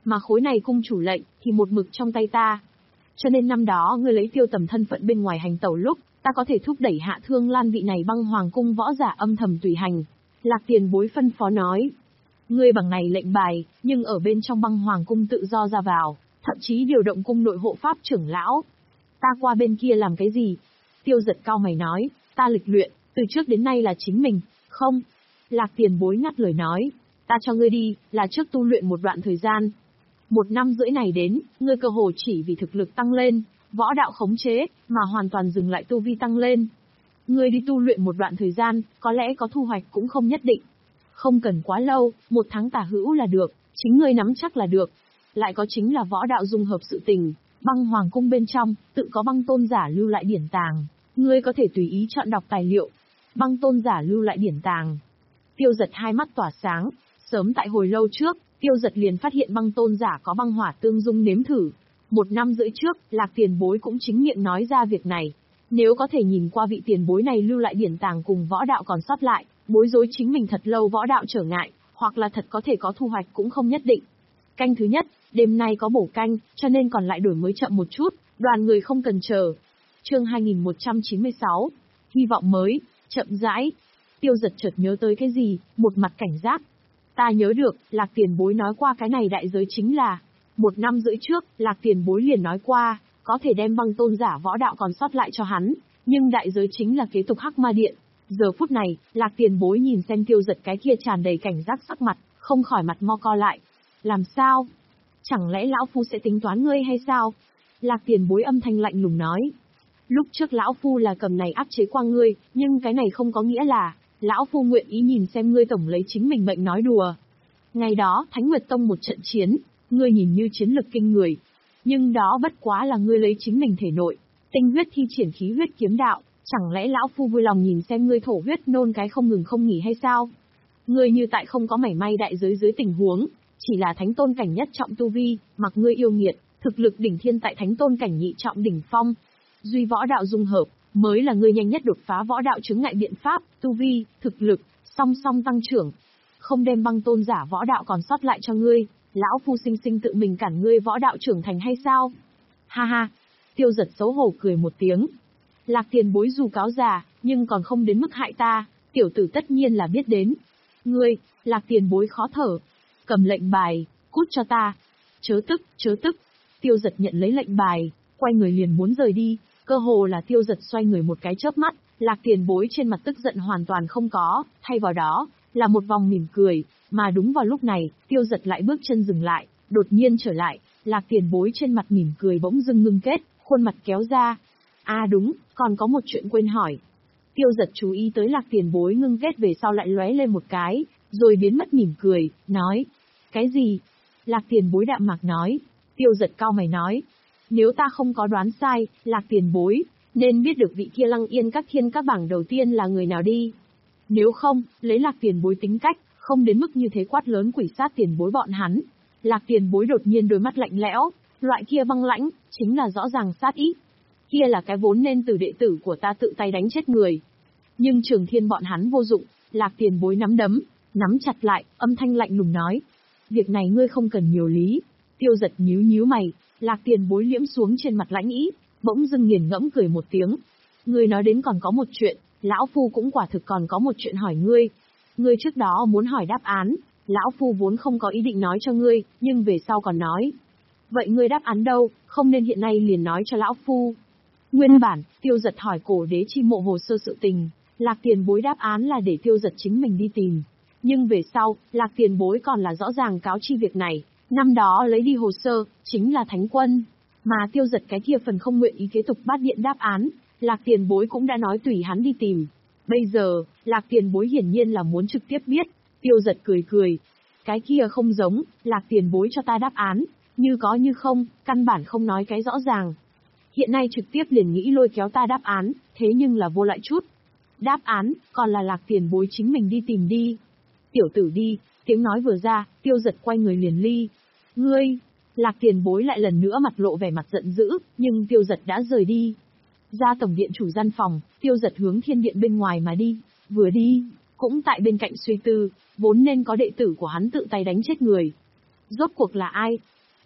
mà khối này cung chủ lệnh, thì một mực trong tay ta. Cho nên năm đó ngươi lấy Tiêu Tầm thân phận bên ngoài hành tẩu lúc, ta có thể thúc đẩy Hạ Thương Lan vị này băng hoàng cung võ giả âm thầm tùy hành. Lạc Tiền Bối phân phó nói. Ngươi bằng này lệnh bài, nhưng ở bên trong băng hoàng cung tự do ra vào, thậm chí điều động cung nội hộ pháp trưởng lão. Ta qua bên kia làm cái gì? Tiêu Giật cao mày nói, ta lịch luyện, từ trước đến nay là chính mình, không. Lạc Tiền Bối ngắt lời nói, ta cho ngươi đi, là trước tu luyện một đoạn thời gian. Một năm rưỡi này đến, ngươi cơ hồ chỉ vì thực lực tăng lên, võ đạo khống chế, mà hoàn toàn dừng lại tu vi tăng lên. Ngươi đi tu luyện một đoạn thời gian, có lẽ có thu hoạch cũng không nhất định. Không cần quá lâu, một tháng tả hữu là được, chính ngươi nắm chắc là được. Lại có chính là võ đạo dung hợp sự tình, băng hoàng cung bên trong, tự có băng tôn giả lưu lại điển tàng, ngươi có thể tùy ý chọn đọc tài liệu. Băng tôn giả lưu lại điển tàng. Tiêu Giật hai mắt tỏa sáng, sớm tại hồi lâu trước, Tiêu Giật liền phát hiện băng tôn giả có băng hỏa tương dung nếm thử. Một năm rưỡi trước, Lạc Tiền Bối cũng chính miệng nói ra việc này. Nếu có thể nhìn qua vị tiền bối này lưu lại điển tàng cùng võ đạo còn sót lại, bối rối chính mình thật lâu võ đạo trở ngại, hoặc là thật có thể có thu hoạch cũng không nhất định. Canh thứ nhất, đêm nay có bổ canh, cho nên còn lại đổi mới chậm một chút, đoàn người không cần chờ. Chương hai nghìn một trăm chín mươi sáu, hy vọng mới, chậm rãi. Tiêu Giật chợt nhớ tới cái gì, một mặt cảnh giác. Ta nhớ được, Lạc Tiền Bối nói qua cái này đại giới chính là, một năm rưỡi trước, Lạc Tiền Bối liền nói qua, có thể đem băng tôn giả võ đạo còn sót lại cho hắn, nhưng đại giới chính là kế tục Hắc Ma Điện. Giờ phút này, Lạc Tiền Bối nhìn xem Tiêu Giật cái kia tràn đầy cảnh giác sắc mặt, không khỏi mặt mo co lại. Làm sao? Chẳng lẽ lão phu sẽ tính toán ngươi hay sao? Lạc Tiền Bối âm thanh lạnh lùng nói. Lúc trước lão phu là cầm này áp chế qua ngươi, nhưng cái này không có nghĩa là, lão phu nguyện ý nhìn xem ngươi tổng lấy chính mình mệnh nói đùa. Ngày đó, Thánh Nguyệt Tông một trận chiến, ngươi nhìn như chiến lực kinh người. Nhưng đó bất quá là ngươi lấy chính mình thể nội, tinh huyết thi triển khí huyết kiếm đạo, chẳng lẽ lão phu vui lòng nhìn xem ngươi thổ huyết nôn cái không ngừng không nghỉ hay sao? Ngươi như tại không có mảy may đại giới dưới tình huống, chỉ là thánh tôn cảnh nhất trọng tu vi, mặc ngươi yêu nghiệt, thực lực đỉnh thiên tại thánh tôn cảnh nhị trọng đỉnh phong. Duy võ đạo dung hợp, mới là ngươi nhanh nhất đột phá võ đạo chứng ngại biện pháp, tu vi, thực lực, song song tăng trưởng. Không đem băng tôn giả võ đạo còn sót lại cho ngươi, lão phu sinh sinh tự mình cản ngươi võ đạo trưởng thành hay sao? Ha ha, Tiêu Giật xấu hổ cười một tiếng. Lạc Tiền Bối dù cáo già, nhưng còn không đến mức hại ta, tiểu tử tất nhiên là biết đến. Ngươi, Lạc Tiền Bối khó thở. Cầm lệnh bài, cút cho ta. Chớ tức, chớ tức. Tiêu Giật nhận lấy lệnh bài, quay người liền muốn rời đi, cơ hồ là Tiêu Giật xoay người một cái chớp mắt, Lạc Tiền Bối trên mặt tức giận hoàn toàn không có, thay vào đó, là một vòng mỉm cười, mà đúng vào lúc này, Tiêu Giật lại bước chân dừng lại, đột nhiên trở lại, Lạc Tiền Bối trên mặt mỉm cười bỗng dưng ngưng kết, khuôn mặt kéo ra. À đúng, còn có một chuyện quên hỏi. Tiêu Giật chú ý tới Lạc Tiền Bối ngưng kết về sau lại lóe lên một cái, rồi biến mất mỉm cười, nói. Cái gì? Lạc Tiền Bối đạm mạc nói. Tiêu Giật cau mày nói. Nếu ta không có đoán sai, Lạc Tiền Bối, nên biết được vị kia Lăng Yên các thiên các bảng đầu tiên là người nào đi. Nếu không, lấy Lạc Tiền Bối tính cách, không đến mức như thế quát lớn quỷ sát tiền bối bọn hắn. Lạc Tiền Bối đột nhiên đôi mắt lạnh lẽo, loại kia băng lãnh, chính là rõ ràng sát ý. Kia là cái vốn nên từ đệ tử của ta tự tay đánh chết người. Nhưng Trường Thiên bọn hắn vô dụng, Lạc Tiền Bối nắm đấm, nắm chặt lại, âm thanh lạnh lùng nói. Việc này ngươi không cần nhiều lý. Tiêu Giật nhíu nhíu mày, Lạc Tiền Bối liễm xuống trên mặt lãnh ý, bỗng dưng nghiền ngẫm cười một tiếng. Ngươi nói đến còn có một chuyện, lão phu cũng quả thực còn có một chuyện hỏi ngươi. Ngươi trước đó muốn hỏi đáp án, lão phu vốn không có ý định nói cho ngươi, nhưng về sau còn nói. Vậy ngươi đáp án đâu, không nên hiện nay liền nói cho lão phu. Nguyên bản, Tiêu Giật hỏi cổ đế chi mộ hồ sơ sự tình, Lạc Tiền Bối đáp án là để Tiêu Giật chính mình đi tìm. Nhưng về sau, Lạc Tiền Bối còn là rõ ràng cáo chi việc này, năm đó lấy đi hồ sơ, chính là Thánh Quân. Mà Tiêu Giật cái kia phần không nguyện ý kế tục bát điện đáp án, Lạc Tiền Bối cũng đã nói tùy hắn đi tìm. Bây giờ, Lạc Tiền Bối hiển nhiên là muốn trực tiếp biết. Tiêu Giật cười cười. Cái kia không giống, Lạc Tiền Bối cho ta đáp án, như có như không, căn bản không nói cái rõ ràng. Hiện nay trực tiếp liền nghĩ lôi kéo ta đáp án, thế nhưng là vô lại chút. Đáp án, còn là Lạc Tiền Bối chính mình đi tìm đi. Tiểu tử đi, tiếng nói vừa ra, Tiêu Giật quay người liền ly. Ngươi, Lạc Tiền Bối lại lần nữa mặt lộ vẻ mặt giận dữ, nhưng Tiêu Giật đã rời đi. Ra tổng điện chủ gian phòng, Tiêu Giật hướng thiên điện bên ngoài mà đi, vừa đi, cũng tại bên cạnh suy tư, vốn nên có đệ tử của hắn tự tay đánh chết người. Rốt cuộc là ai?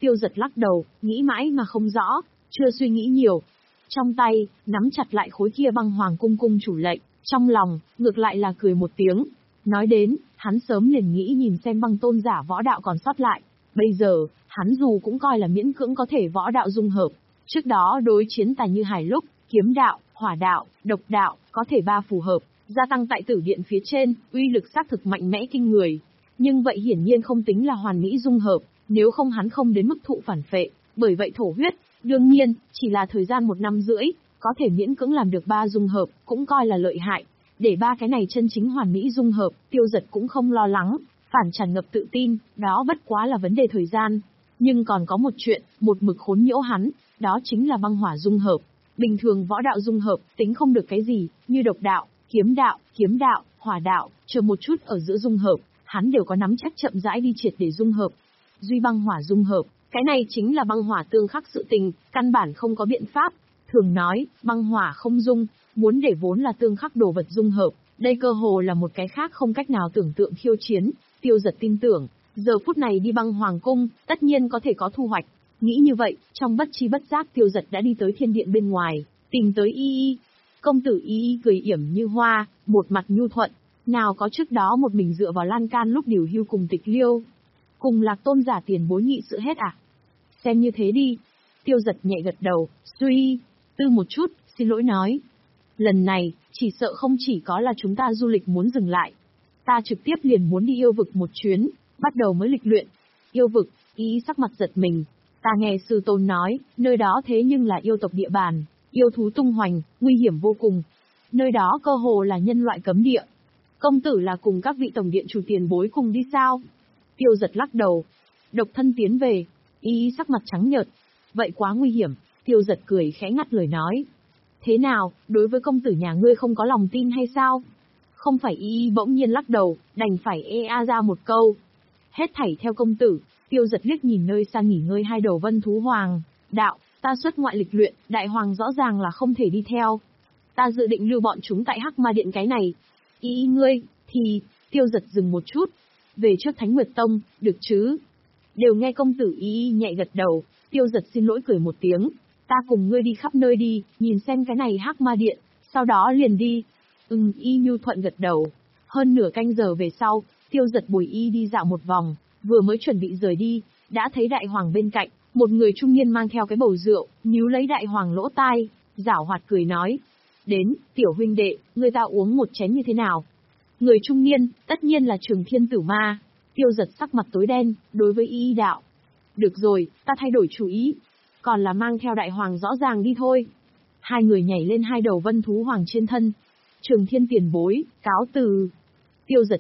Tiêu giật lắc đầu, nghĩ mãi mà không rõ, chưa suy nghĩ nhiều. Trong tay, nắm chặt lại khối kia băng hoàng cung cung chủ lệnh, trong lòng, ngược lại là cười một tiếng. Nói đến, hắn sớm liền nghĩ nhìn xem băng tôn giả võ đạo còn sót lại. Bây giờ, hắn dù cũng coi là miễn cưỡng có thể võ đạo dung hợp. Trước đó đối chiến tài như hải lúc, kiếm đạo, hỏa đạo, độc đạo, có thể ba phù hợp, gia tăng tại tử điện phía trên, uy lực xác thực mạnh mẽ kinh người. Nhưng vậy hiển nhiên không tính là hoàn mỹ dung hợp, nếu không hắn không đến mức thụ phản phệ, bởi vậy thổ huyết, đương nhiên, chỉ là thời gian một năm rưỡi, có thể miễn cưỡng làm được ba dung hợp, cũng coi là lợi hại. Để ba cái này chân chính hoàn mỹ dung hợp, Tiêu giật cũng không lo lắng, phản tràn ngập tự tin, đó bất quá là vấn đề thời gian. Nhưng còn có một chuyện, một mực khốn nhiễu hắn, đó chính là băng hỏa dung hợp. Bình thường võ đạo dung hợp, tính không được cái gì, như độc đạo, kiếm đạo, kiếm đạo, hỏa đạo, chờ một chút ở giữa dung hợp, hắn đều có nắm chắc chậm rãi đi triệt để dung hợp. Duy băng hỏa dung hợp, cái này chính là băng hỏa tương khắc sự tình, căn bản không có biện pháp. Thường nói, băng hỏa không dung, muốn để vốn là tương khắc đồ vật dung hợp, đây cơ hồ là một cái khác không cách nào tưởng tượng khiêu chiến. Tiêu giật tin tưởng, giờ phút này đi băng hoàng cung, tất nhiên có thể có thu hoạch. Nghĩ như vậy, trong bất chi bất giác Tiêu giật đã đi tới thiên điện bên ngoài, tìm tới Y Y. Công tử Y Y cười yểm như hoa, một mặt nhu thuận, nào có trước đó một mình dựa vào lan can lúc điều hưu cùng Tịch Liêu. Cùng Lạc tôn giả tiền bối nghị sự hết à? Xem như thế đi. Tiêu giật nhẹ gật đầu, suy tư một chút, xin lỗi nói. Lần này, chỉ sợ không chỉ có là chúng ta du lịch muốn dừng lại. Ta trực tiếp liền muốn đi yêu vực một chuyến, bắt đầu mới lịch luyện. Yêu vực, ý sắc mặt giật mình. Ta nghe sư tôn nói, nơi đó thế nhưng là yêu tộc địa bàn, yêu thú tung hoành, nguy hiểm vô cùng. Nơi đó cơ hồ là nhân loại cấm địa. Công tử là cùng các vị tổng điện chủ tiền bối cùng đi sao? Tiêu giật lắc đầu. Độc thân tiến về, ý sắc mặt trắng nhợt. Vậy quá nguy hiểm, Tiêu giật cười khẽ ngắt lời nói. Thế nào, đối với công tử nhà ngươi không có lòng tin hay sao? Không phải y bỗng nhiên lắc đầu, đành phải e a ra một câu. Hết thảy theo công tử. Tiêu giật liếc nhìn nơi xa nghỉ ngơi hai đầu vân thú hoàng. Đạo, ta xuất ngoại lịch luyện, đại hoàng rõ ràng là không thể đi theo. Ta dự định lưu bọn chúng tại Hắc Ma Điện cái này. Ý ngươi, thì, Tiêu giật dừng một chút. Về trước Thánh Nguyệt Tông, được chứ? Đều nghe công tử y nhẹ gật đầu, Tiêu giật xin lỗi cười một tiếng. Ta cùng ngươi đi khắp nơi đi, nhìn xem cái này Hắc Ma Điện, sau đó liền đi. Ừm, y nhu thuận gật đầu. Hơn nửa canh giờ về sau, Tiêu giật bồi y đi dạo một vòng, vừa mới chuẩn bị rời đi, đã thấy đại hoàng bên cạnh, một người trung niên mang theo cái bầu rượu, níu lấy đại hoàng lỗ tai, giảo hoạt cười nói. Đến, tiểu huynh đệ, người ta uống một chén như thế nào? Người trung niên, tất nhiên là Trường Thiên Tử Ma. Tiêu giật sắc mặt tối đen, đối với y đạo. Được rồi, ta thay đổi chủ ý. Còn là mang theo đại hoàng rõ ràng đi thôi. Hai người nhảy lên hai đầu vân thú hoàng trên thân. Trường Thiên tiền bối, cáo từ. Tiêu giật